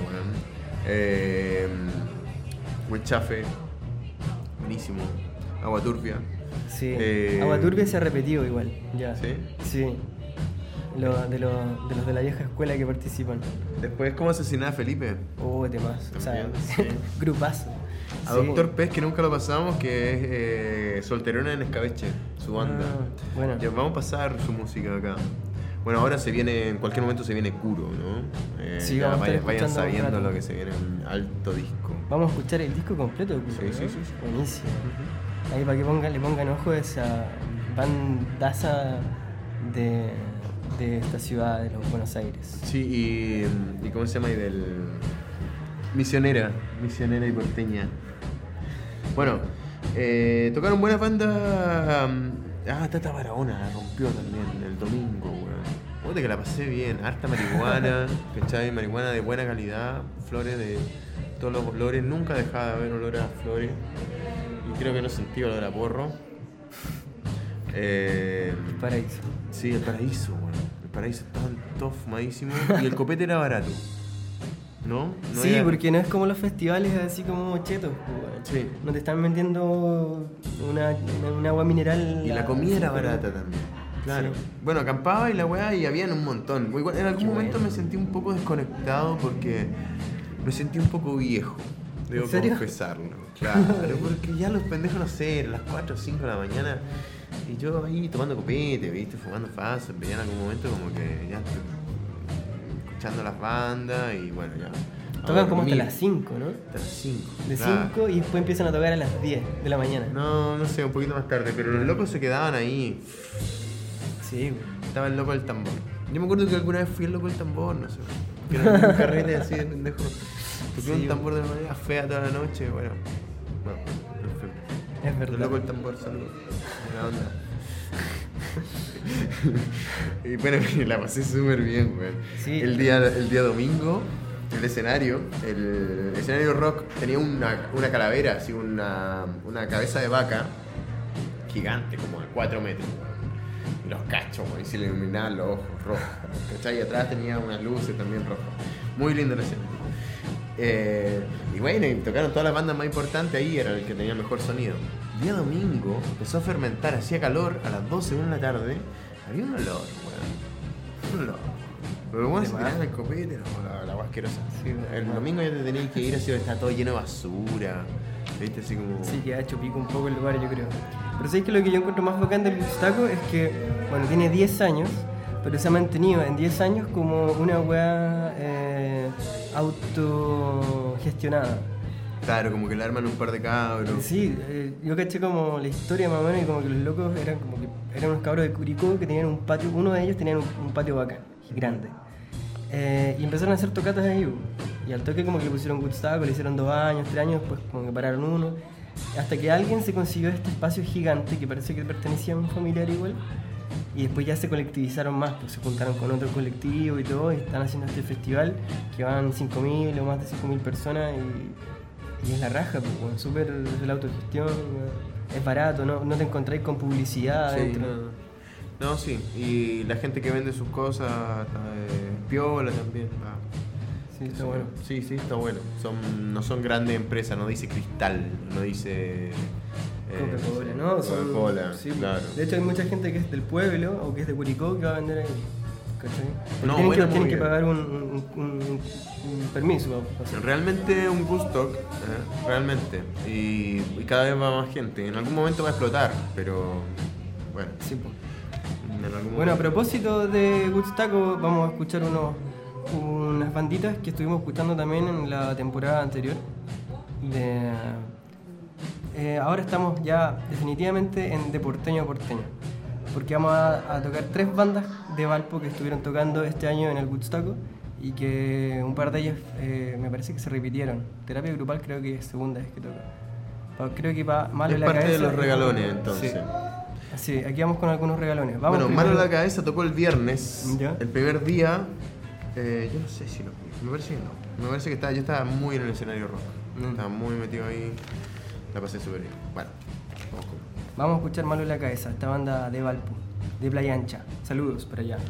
weón. Huichafe, buenísimo. Agua Turbia. Sí. Eh, Agua Turbia se ha repetido igual, ya. ¿Sí? Sí. De los de la vieja escuela que participan. Después, ¿cómo asesinar a Felipe? Temas. O sea, También, sí. grupazo. A Sí. Doctor Pez, que nunca lo pasamos, que es Solterona en Escabeche, su banda. Bueno. Ya, vamos a pasar su música acá. Bueno, ahora en cualquier momento se viene Curo, ¿no? Sí, ya vamos a estar vayan escuchando un sabiendo rato. lo que se viene, un alto disco. Vamos a escuchar el disco completo. Sí, ¿no? sí. Buenísimo. Ahí para que le pongan ojo a esa bandaza de esta ciudad de los Buenos Aires. Sí, y ¿cómo se llama? Y del... Misionera y porteña. Bueno, tocaron buenas bandas. Tata Barahona rompió también el domingo, weón. Puta que la pasé bien, harta marihuana, ¿cachai? Marihuana de buena calidad, flores de todos los olores, nunca dejaba de haber olor a flores. Y creo que no sentí olor a porro. Paraíso. Sí, el paraíso, weón. El paraíso estaban todos fumadísimos y el copete era barato. ¿no? No Sí, era- porque no es como los festivales así como chetos, pues, weón. Sí. No te están vendiendo una agua mineral. Y la comida era así, pero- barata también. Claro. Sí. Bueno, acampaba y la weá y habían un montón. Igual, en algún Qué momento bueno. me sentí un poco desconectado porque me sentí un poco viejo. Debo ¿En serio? confesarlo. Claro, porque ya los pendejos, no sé, eran las 4 o 5 de la mañana y yo ahí tomando copete, ¿viste? Fumando fácil. Veía en algún momento como que ya estoy escuchando las bandas y bueno, ya. a Tocan como hasta dormir. las 5, ¿no? Hasta las 5. De 5 y después empiezan a tocar a las 10 de la mañana. No sé, un poquito más tarde, pero los locos se quedaban ahí. Sí, güey. Estaba el loco del tambor. Yo me acuerdo que alguna vez fui el loco del tambor, no sé. Que era un carrete así de pendejo. Toqué Sí, un tambor de manera fea toda la noche, bueno. Perfecto. Es verdad. El loco del tambor, saludos. Buena onda. Y bueno, la pasé súper bien, güey. Sí. El día domingo, el escenario rock tenía una calavera, así una cabeza de vaca gigante, como de 4 metros. Y los cachos, güey, y se le iluminaban los ojos rojos. ¿Cachai? Y atrás tenía unas luces también rojas. Muy lindo el escenario. Y bueno, y tocaron todas las bandas más importantes ahí, era el que tenía el mejor sonido. Día domingo empezó a fermentar, hacía calor, a las 12 de la tarde, había un olor, weón. Un olor. Pero bueno, se tiraban el copete, no, la agua asquerosa. Sí, El bueno. domingo ya te tenías que ir así, está todo lleno de basura. ¿Viste? Así como. Sí, que ha hecho pico un poco el lugar, yo creo. Pero sabéis que lo que yo encuentro más bacán del Woodstock es que, bueno, tiene 10 años, pero se ha mantenido en 10 años como una weá autogestionada. Claro, como que le arman un par de cabros. Sí, yo caché como la historia más o menos y como que los locos eran como que eran unos cabros de Curicó que tenían un patio, uno de ellos tenía un patio bacán, grande. Y empezaron a hacer tocatas ahí. Y al toque como que le pusieron Woodstock, le hicieron 2 años, 3 años, pues como que pararon uno. Hasta que alguien se consiguió este espacio gigante que parece que pertenecía a un familiar igual. Y después ya se colectivizaron más, pues se juntaron con otro colectivo y todo, y están haciendo este festival que van 5.000 o más de 5.000 personas y es la raja, pues, bueno, súper de la autogestión, es barato, no te encontráis con publicidad Sí, adentro. no, sí. Y la gente que vende sus cosas, piola también. Sí, está bueno. Sí, está bueno. No son grandes empresas, no dice Cristal, no dice. Coca-Cola, ¿no? Son- Coca-Cola, sí, claro. De hecho hay mucha gente que es del pueblo o que es de Curicó que va a vender ahí. ¿Cachai? Porque No, tienen, buena tienen que movida. pagar un permiso. O sea. Realmente un Woodstock, realmente. Y cada vez va más gente. En algún momento va a explotar, pero bueno. Sí, pues. En algún Bueno, a momento. propósito de Woodstock, vamos a escuchar unas banditas que estuvimos escuchando también en la temporada anterior. Ahora estamos ya definitivamente en De Porteño a Porteño, porque vamos a tocar 3 bandas de Valpo que estuvieron tocando este año en el Woodstock y que un par de ellas me parece que se repitieron. Terapia Grupal creo que es segunda vez que toca. Creo que va Malo Es en la parte de Cabeza. los regalones, entonces. Sí. Así, aquí vamos con algunos regalones. Vamos Bueno, primero- Mano a la Cabeza tocó el viernes. Ya. El primer día. Yo no sé si lo vi. Me parece que no. Me parece que yo estaba muy en el escenario rock. Estaba muy metido ahí. La pasé súper bien. Bueno, vamos con. Vamos a escuchar Malo en la Cabeza, esta banda de Valpo, de Playa Ancha. Saludos para allá.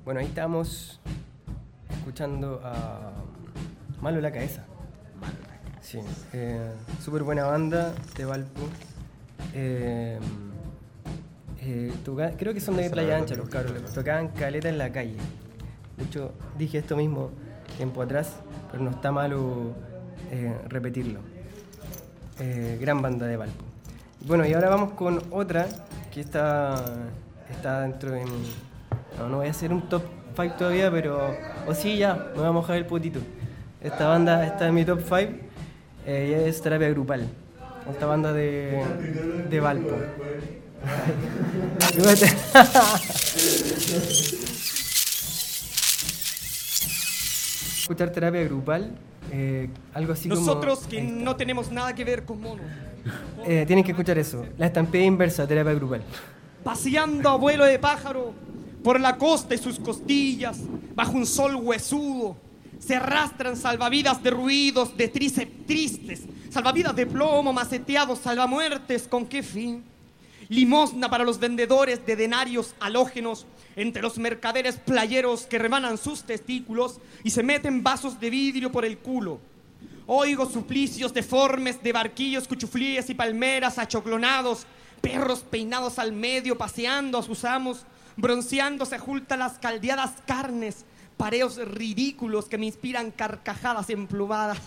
Bueno, ahí estamos escuchando a Malo la Cabeza. Sí, súper buena banda de Valpo. Creo que son de Playa Ancha los cabros, tocaban caleta en la calle. De hecho, dije esto mismo tiempo atrás, pero no está malo repetirlo. Gran banda de Valpo. Bueno, y ahora vamos con otra que está dentro de mi... No voy a hacer un top 5 todavía, pero... O sí, ya, me voy a mojar el potito. Esta banda está en mi top 5 y es Terapia Grupal. Esta banda de Valpo. Escuchar Terapia Grupal, algo así Nosotros como... que no tenemos nada que ver con monos. Tienen que escuchar eso, la estampida inversa, Terapia Grupal. Paseando a vuelo de pájaro por la costa y sus costillas, bajo un sol huesudo, se arrastran salvavidas derruidos de tristes, salvavidas de plomo, maceteados, salvamuertes, ¿con qué fin? Limosna para los vendedores de denarios halógenos, entre los mercaderes playeros que rebanan sus testículos y se meten vasos de vidrio por el culo. Oigo suplicios deformes de barquillos, cuchuflíes y palmeras achoclonados, perros peinados al medio paseando a sus amos, bronceándose junto las caldeadas carnes, pareos ridículos que me inspiran carcajadas emplumadas.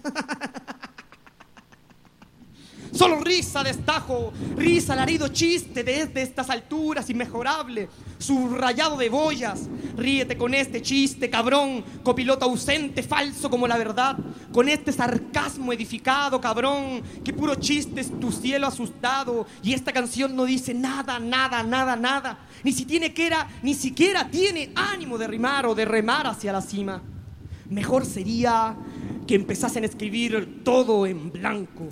Solo risa, destajo, risa, alarido, chiste desde estas alturas, inmejorable, subrayado de boyas. Ríete con este chiste, cabrón, copiloto ausente, falso como la verdad, con este sarcasmo edificado, cabrón, que puro chiste es tu cielo asustado. Y esta canción no dice nada, ni siquiera tiene ánimo de rimar o de remar hacia la cima. Mejor sería que empezasen a escribir todo en blanco.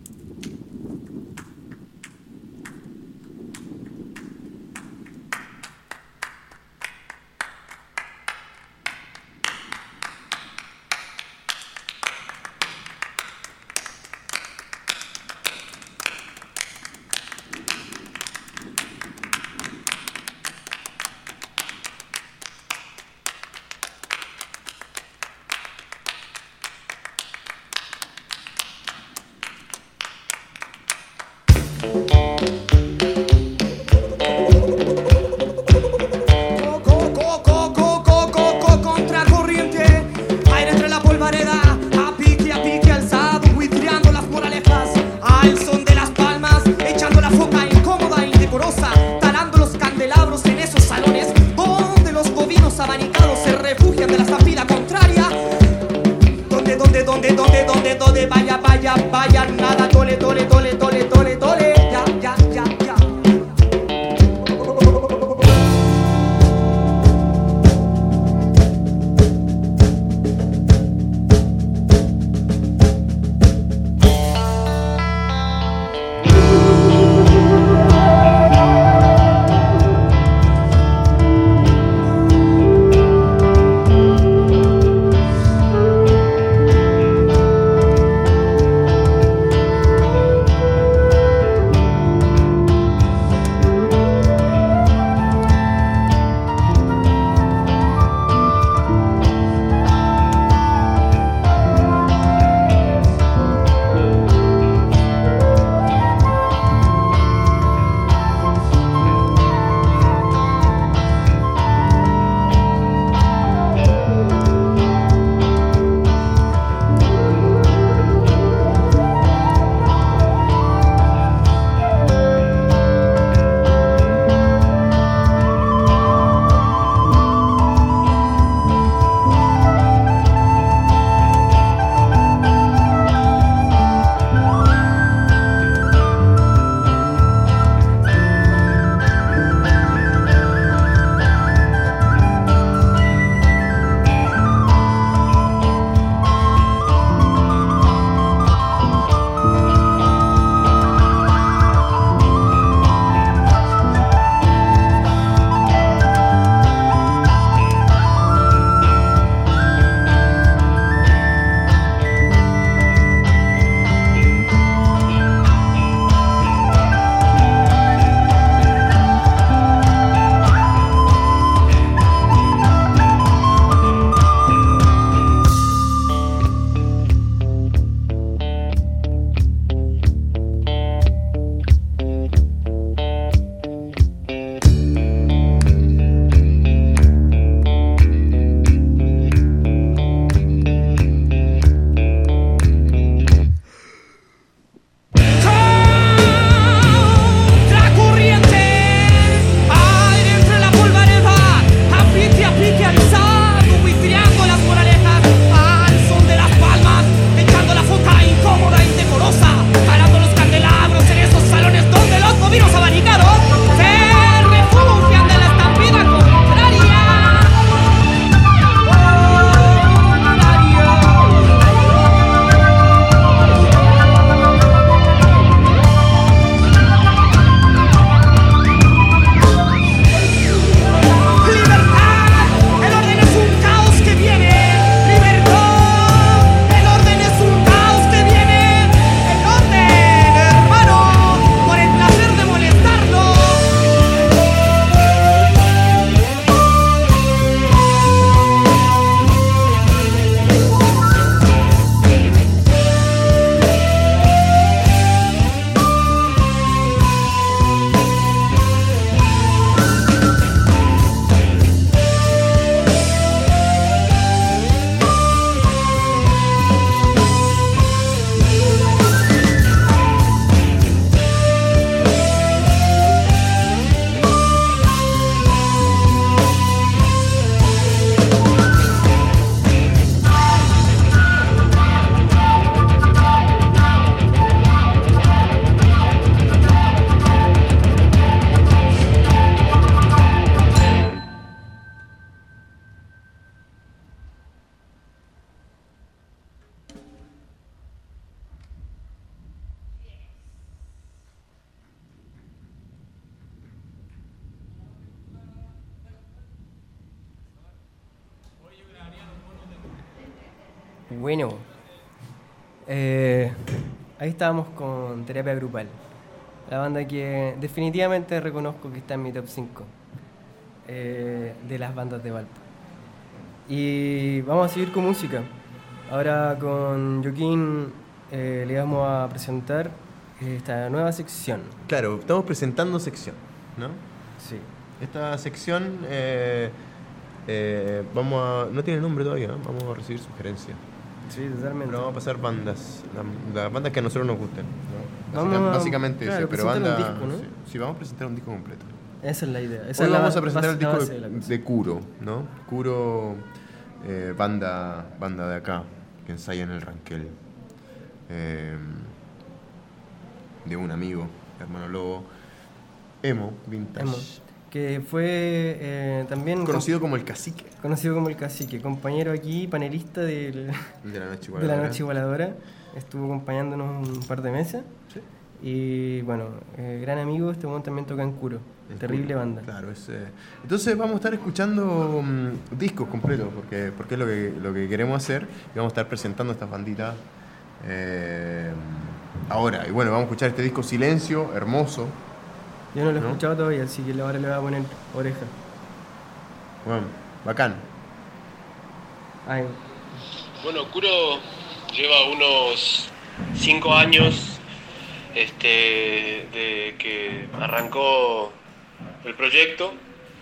Contracorriente, aire entre la polvareda, a pique alzado, buitreando las moralejas, al son de las palmas, echando la foca incómoda e indecorosa, talando los candelabros en esos salones donde los bovinos abanicados se refugian de la estampida contraria. Donde vaya, nada, tole, ya. Bueno, ahí estábamos con Terapia Grupal, la banda que definitivamente reconozco que está en mi top 5 de las bandas de Valpo. Y vamos a seguir con música. Ahora con Joaquín le vamos a presentar esta nueva sección. Claro, estamos presentando sección, ¿no? Sí. Esta sección no tiene nombre todavía, ¿no? Vamos a recibir sugerencias. Sí, totalmente. Pero vamos a pasar bandas, las bandas que a nosotros nos gusten, ¿no? Vamos Básicamente claro, eso, pero presentar banda. un disco, ¿no? Sí, vamos a presentar un disco completo. Esa es la idea. Hoy vamos a presentar el disco base de la cosa. de Curo, ¿no? Curo, banda de acá, que ensaya en el Ranquel. De un amigo, hermano Lobo. Emo, vintage. Emo, que fue también Conocido como el Cacique. Conocido como el Cacique, compañero aquí, panelista De la Noche de Igualadora. la Noche Igualadora. Estuvo acompañándonos un par de meses. Sí. Y bueno, gran amigo, este momento también toca en Curo. El Terrible Curo. banda. Claro, entonces vamos a estar escuchando discos completos, porque es lo que queremos hacer. Y vamos a estar presentando estas banditas ahora. Y bueno, vamos a escuchar este disco Silencio, hermoso. Yo no lo he ¿No? escuchado todavía, así que ahora le voy a poner oreja. Bueno, bacán. Ay, Bueno, Curo lleva unos 5 años de que arrancó el proyecto,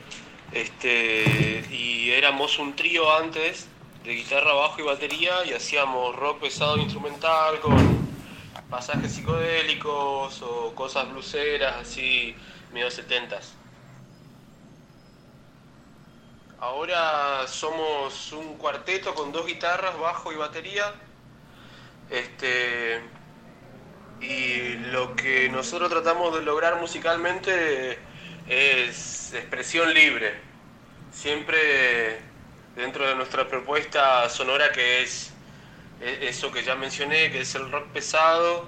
y éramos un trío antes de guitarra, bajo y batería, y hacíamos rock pesado e instrumental con pasajes psicodélicos o cosas bluseras así medio 70s. Ahora somos un cuarteto con 2 guitarras, bajo y batería. Y lo que nosotros tratamos de lograr musicalmente es expresión libre. Siempre dentro de nuestra propuesta sonora, que es eso que ya mencioné, que es el rock pesado,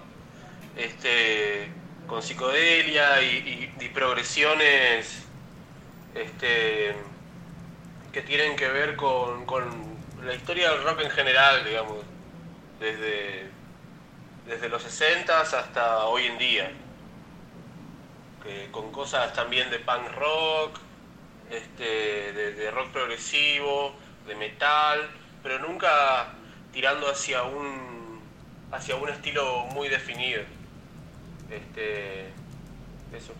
con psicodelia y progresiones que tienen que ver con la historia del rock en general, digamos, desde los 60s hasta hoy en día, con cosas también de punk rock, de rock progresivo, de metal, pero nunca tirando hacia un estilo muy definido. Eso.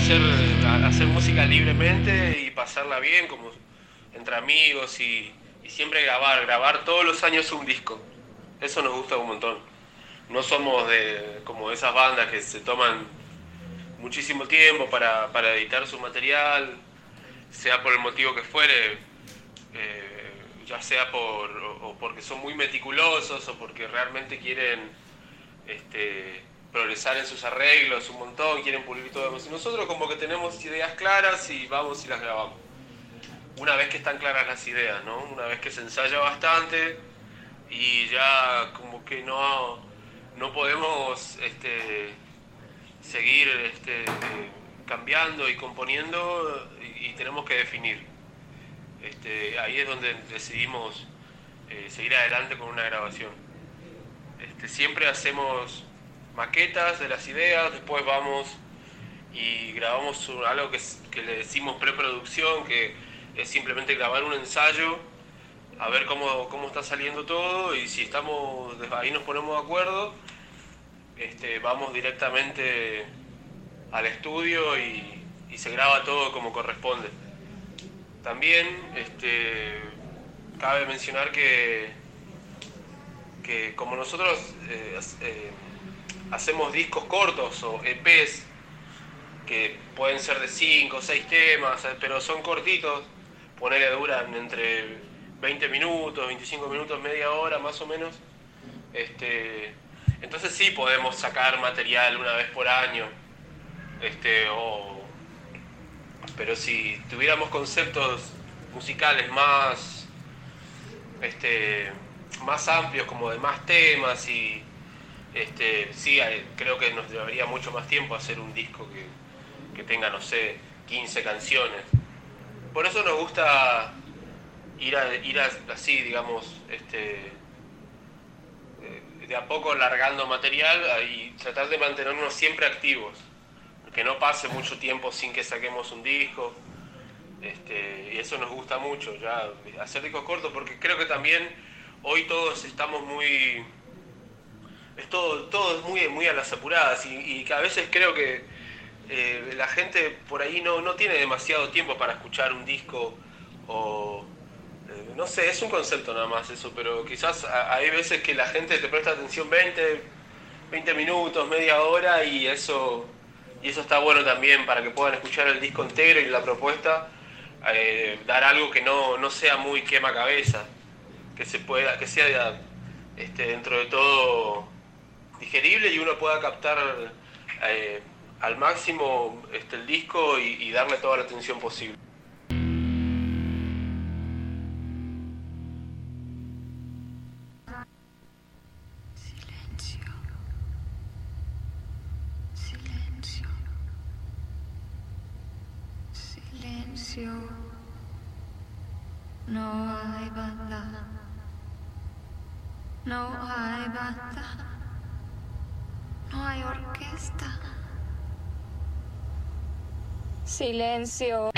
hacer música libremente y pasarla bien como entre amigos y siempre grabar todos los años un disco. Eso nos gusta un montón. No somos como esas bandas que se toman muchísimo tiempo para editar su material, sea por el motivo que fuere, ya sea porque son muy meticulosos o porque realmente quieren progresar en sus arreglos un montón, quieren pulir todo. Nosotros como que tenemos ideas claras y vamos y las grabamos. Una vez que están claras las ideas, ¿no? Una vez que se ensaya bastante y ya como que no podemos seguir cambiando y componiendo y tenemos que definir. Ahí es donde decidimos seguir adelante con una grabación. Siempre hacemos maquetas de las ideas, después vamos y grabamos algo que le decimos preproducción, que es simplemente grabar un ensayo, a ver cómo está saliendo todo, y si ahí nos ponemos de acuerdo, vamos directamente al estudio y se graba todo como corresponde. También cabe mencionar que como nosotros hacemos discos cortos o EPs que pueden ser de 5 o 6 temas, pero son cortitos, duran entre 20 minutos, 25 minutos, media hora más o menos. Entonces sí podemos sacar material una vez por año, pero si tuviéramos conceptos musicales más amplios, como de más temas y sí, creo que nos llevaría mucho más tiempo hacer un disco que tenga, no sé, 15 canciones. Por eso nos gusta ir así, digamos, de a poco largando material y tratar de mantenernos siempre activos, que no pase mucho tiempo sin que saquemos un disco, y eso nos gusta mucho, ya hacer discos cortos, porque creo que también hoy todos estamos todo es muy a las apuradas y que a veces creo que la gente por ahí no tiene demasiado tiempo para escuchar un disco o no sé, es un concepto nada más eso, pero quizás hay veces que la gente te presta atención 20 minutos, media hora y eso está bueno también para que puedan escuchar el disco entero y la propuesta, dar algo que no sea muy quema cabeza, que sea dentro de todo digerible y uno pueda captar al máximo el disco y darle toda la atención posible. Silencio. No hay banda. No hay banda. No hay orquesta. Silencio.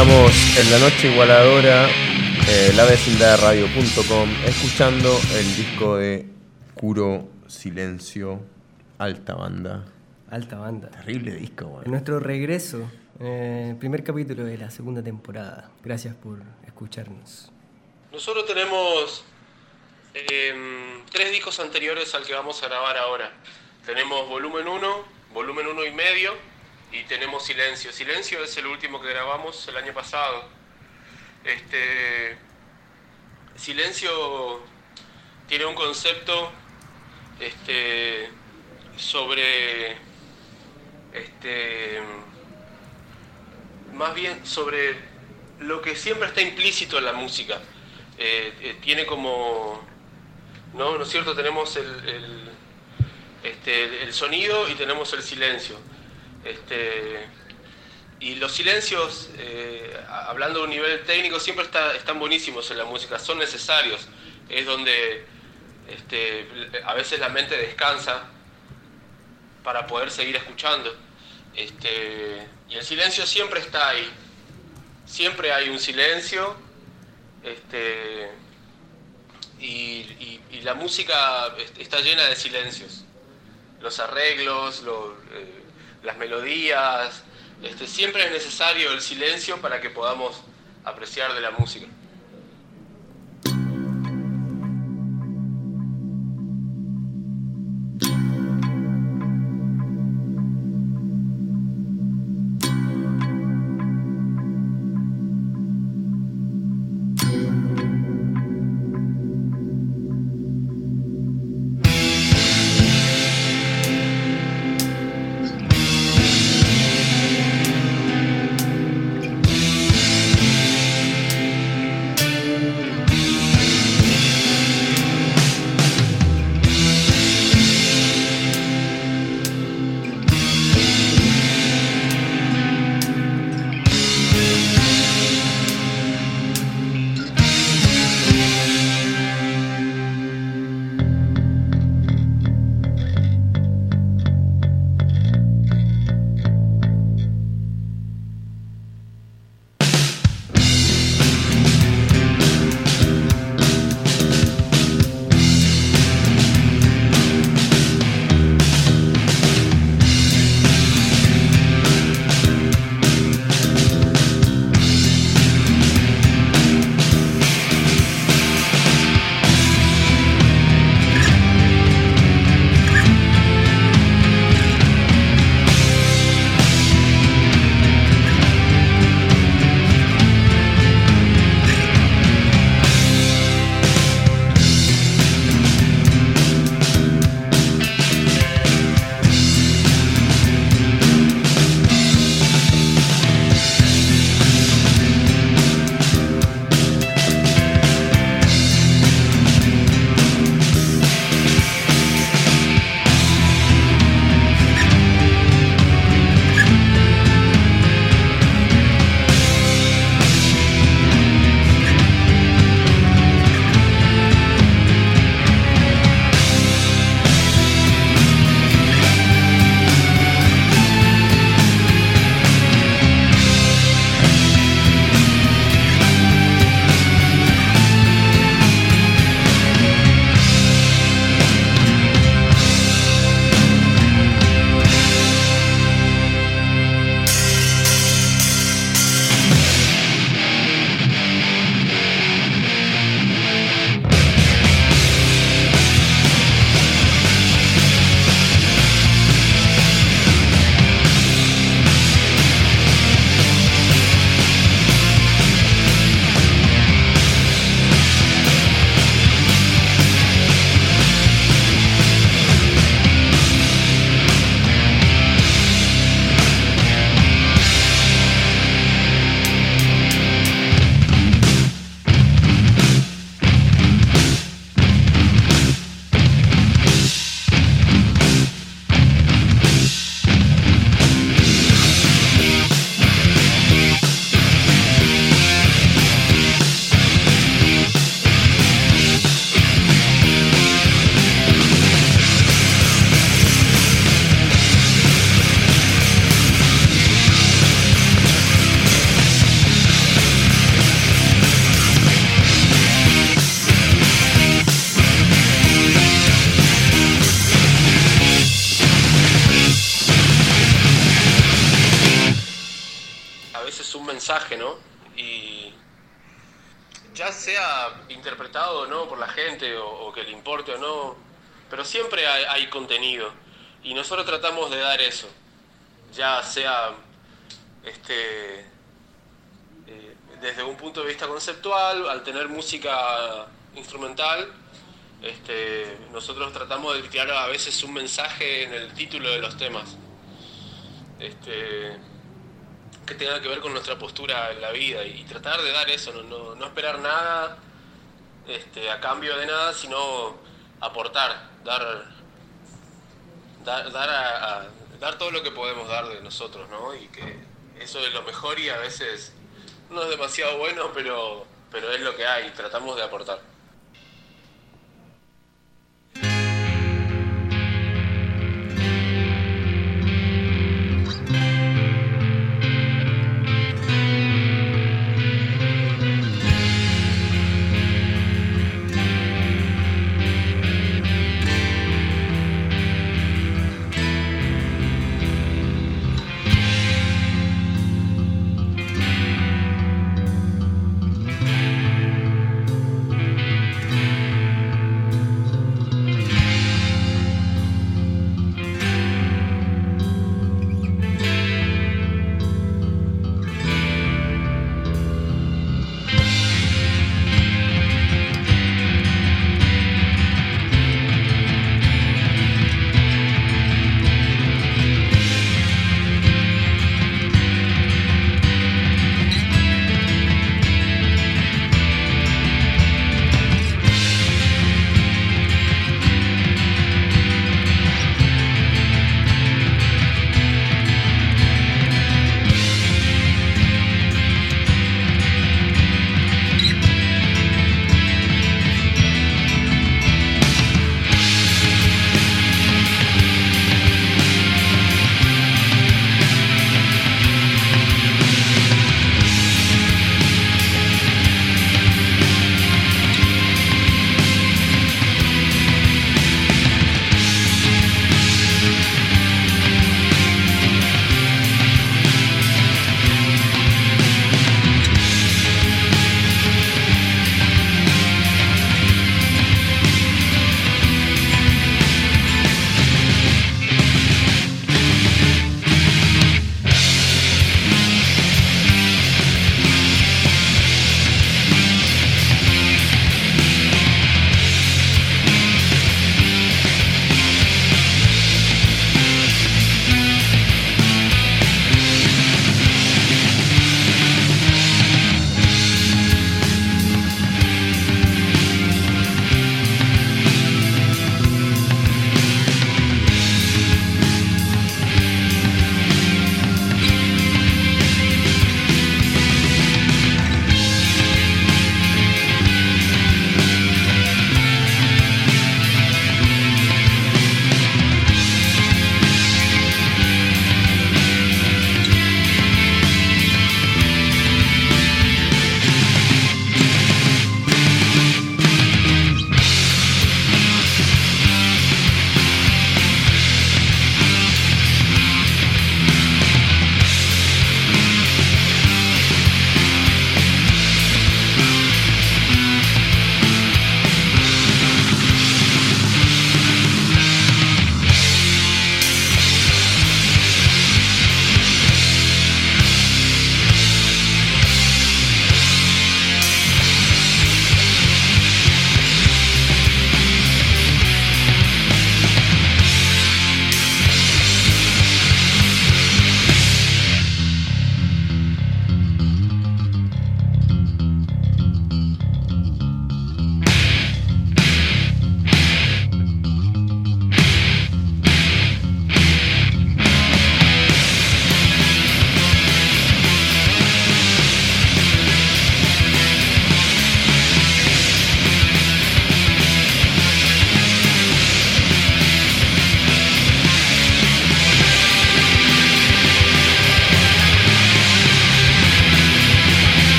estamos en la noche igualadora, lavecindadadradio.com, escuchando el disco de Curo Silencio, alta banda. Alta banda. Terrible disco, bueno. En nuestro regreso, primer capítulo de la segunda temporada. Gracias por escucharnos. Nosotros tenemos 3 discos anteriores al que vamos a grabar ahora. Tenemos volumen 1, volumen 1 y medio, y tenemos Silencio. Silencio es el último que grabamos el año pasado. Silencio tiene un concepto sobre más bien sobre lo que siempre está implícito en la música. Tiene como, ¿no es cierto? Tenemos el sonido y tenemos el silencio. Y los silencios, hablando de un nivel técnico, siempre están buenísimos en la música, son necesarios. Es donde a veces la mente descansa para poder seguir escuchando. Y el silencio siempre está ahí. Siempre hay un silencio. Y la música está llena de silencios. Los arreglos, las melodías, siempre es necesario el silencio para que podamos apreciar de la música. mensaje, ¿no? Y ya sea interpretado o no por la gente, o que le importe o no, pero siempre hay contenido. Y nosotros tratamos de dar eso, ya sea desde un punto de vista conceptual, al tener música instrumental, nosotros tratamos de tirar a veces un mensaje en el título de los temas, que tenga que ver con nuestra postura en la vida, y tratar de dar eso, no esperar nada a cambio de nada, sino aportar, dar todo lo que podemos dar de nosotros, ¿no? Y que eso es lo mejor, y a veces no es demasiado bueno, pero es lo que hay, tratamos de aportar.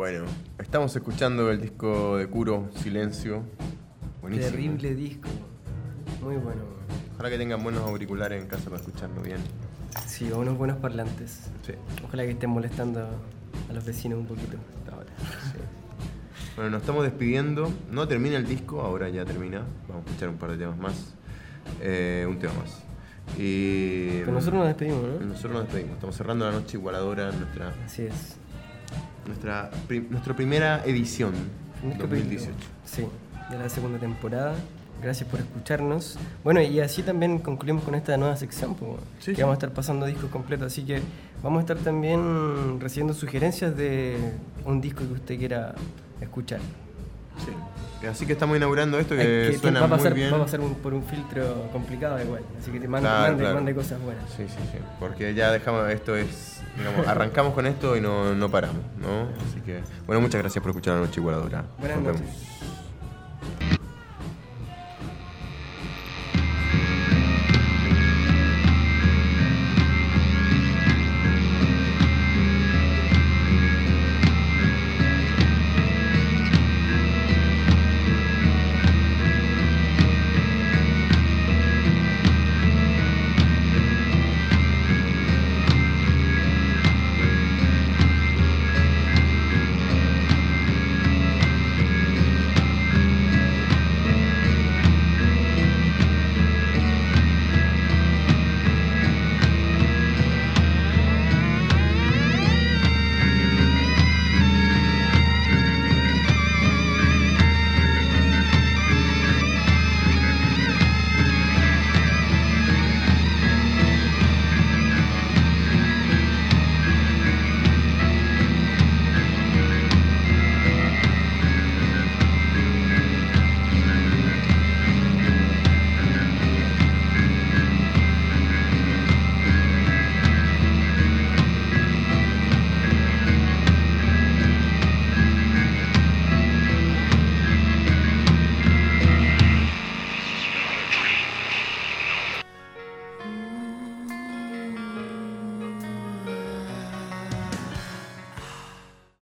Bueno, estamos escuchando el disco de Kuro, Silencio. Buenísimo. Terrible disco. Muy bueno. Ojalá que tengan buenos auriculares en casa para escucharlo bien. Sí, o unos buenos parlantes. Sí. Ojalá que estén molestando a los vecinos un poquito ahora. Sí. Bueno, nos estamos despidiendo. No termina el disco, ahora ya termina. Vamos a escuchar un par de temas más. Un tema más. Y pero nosotros nos despedimos, ¿no? Nosotros nos despedimos. Estamos cerrando la noche igualadora, Así es. Nuestra primera edición, 2018. Sí, de la segunda temporada. Gracias por escucharnos. Bueno, y así también concluimos con esta nueva sección, pues, sí, que vamos a estar pasando discos completos. Así que vamos a estar también recibiendo sugerencias de un disco que usted quiera escuchar. Sí. Así que estamos inaugurando esto que suena muy bien. Va a pasar por un filtro complicado igual. Así que te mande cosas buenas. Sí. Porque ya dejamos, esto es, digamos, arrancamos con esto y no paramos, ¿no? Así que, bueno, muchas gracias por escuchar La Noche Igualadora. Buenas noches.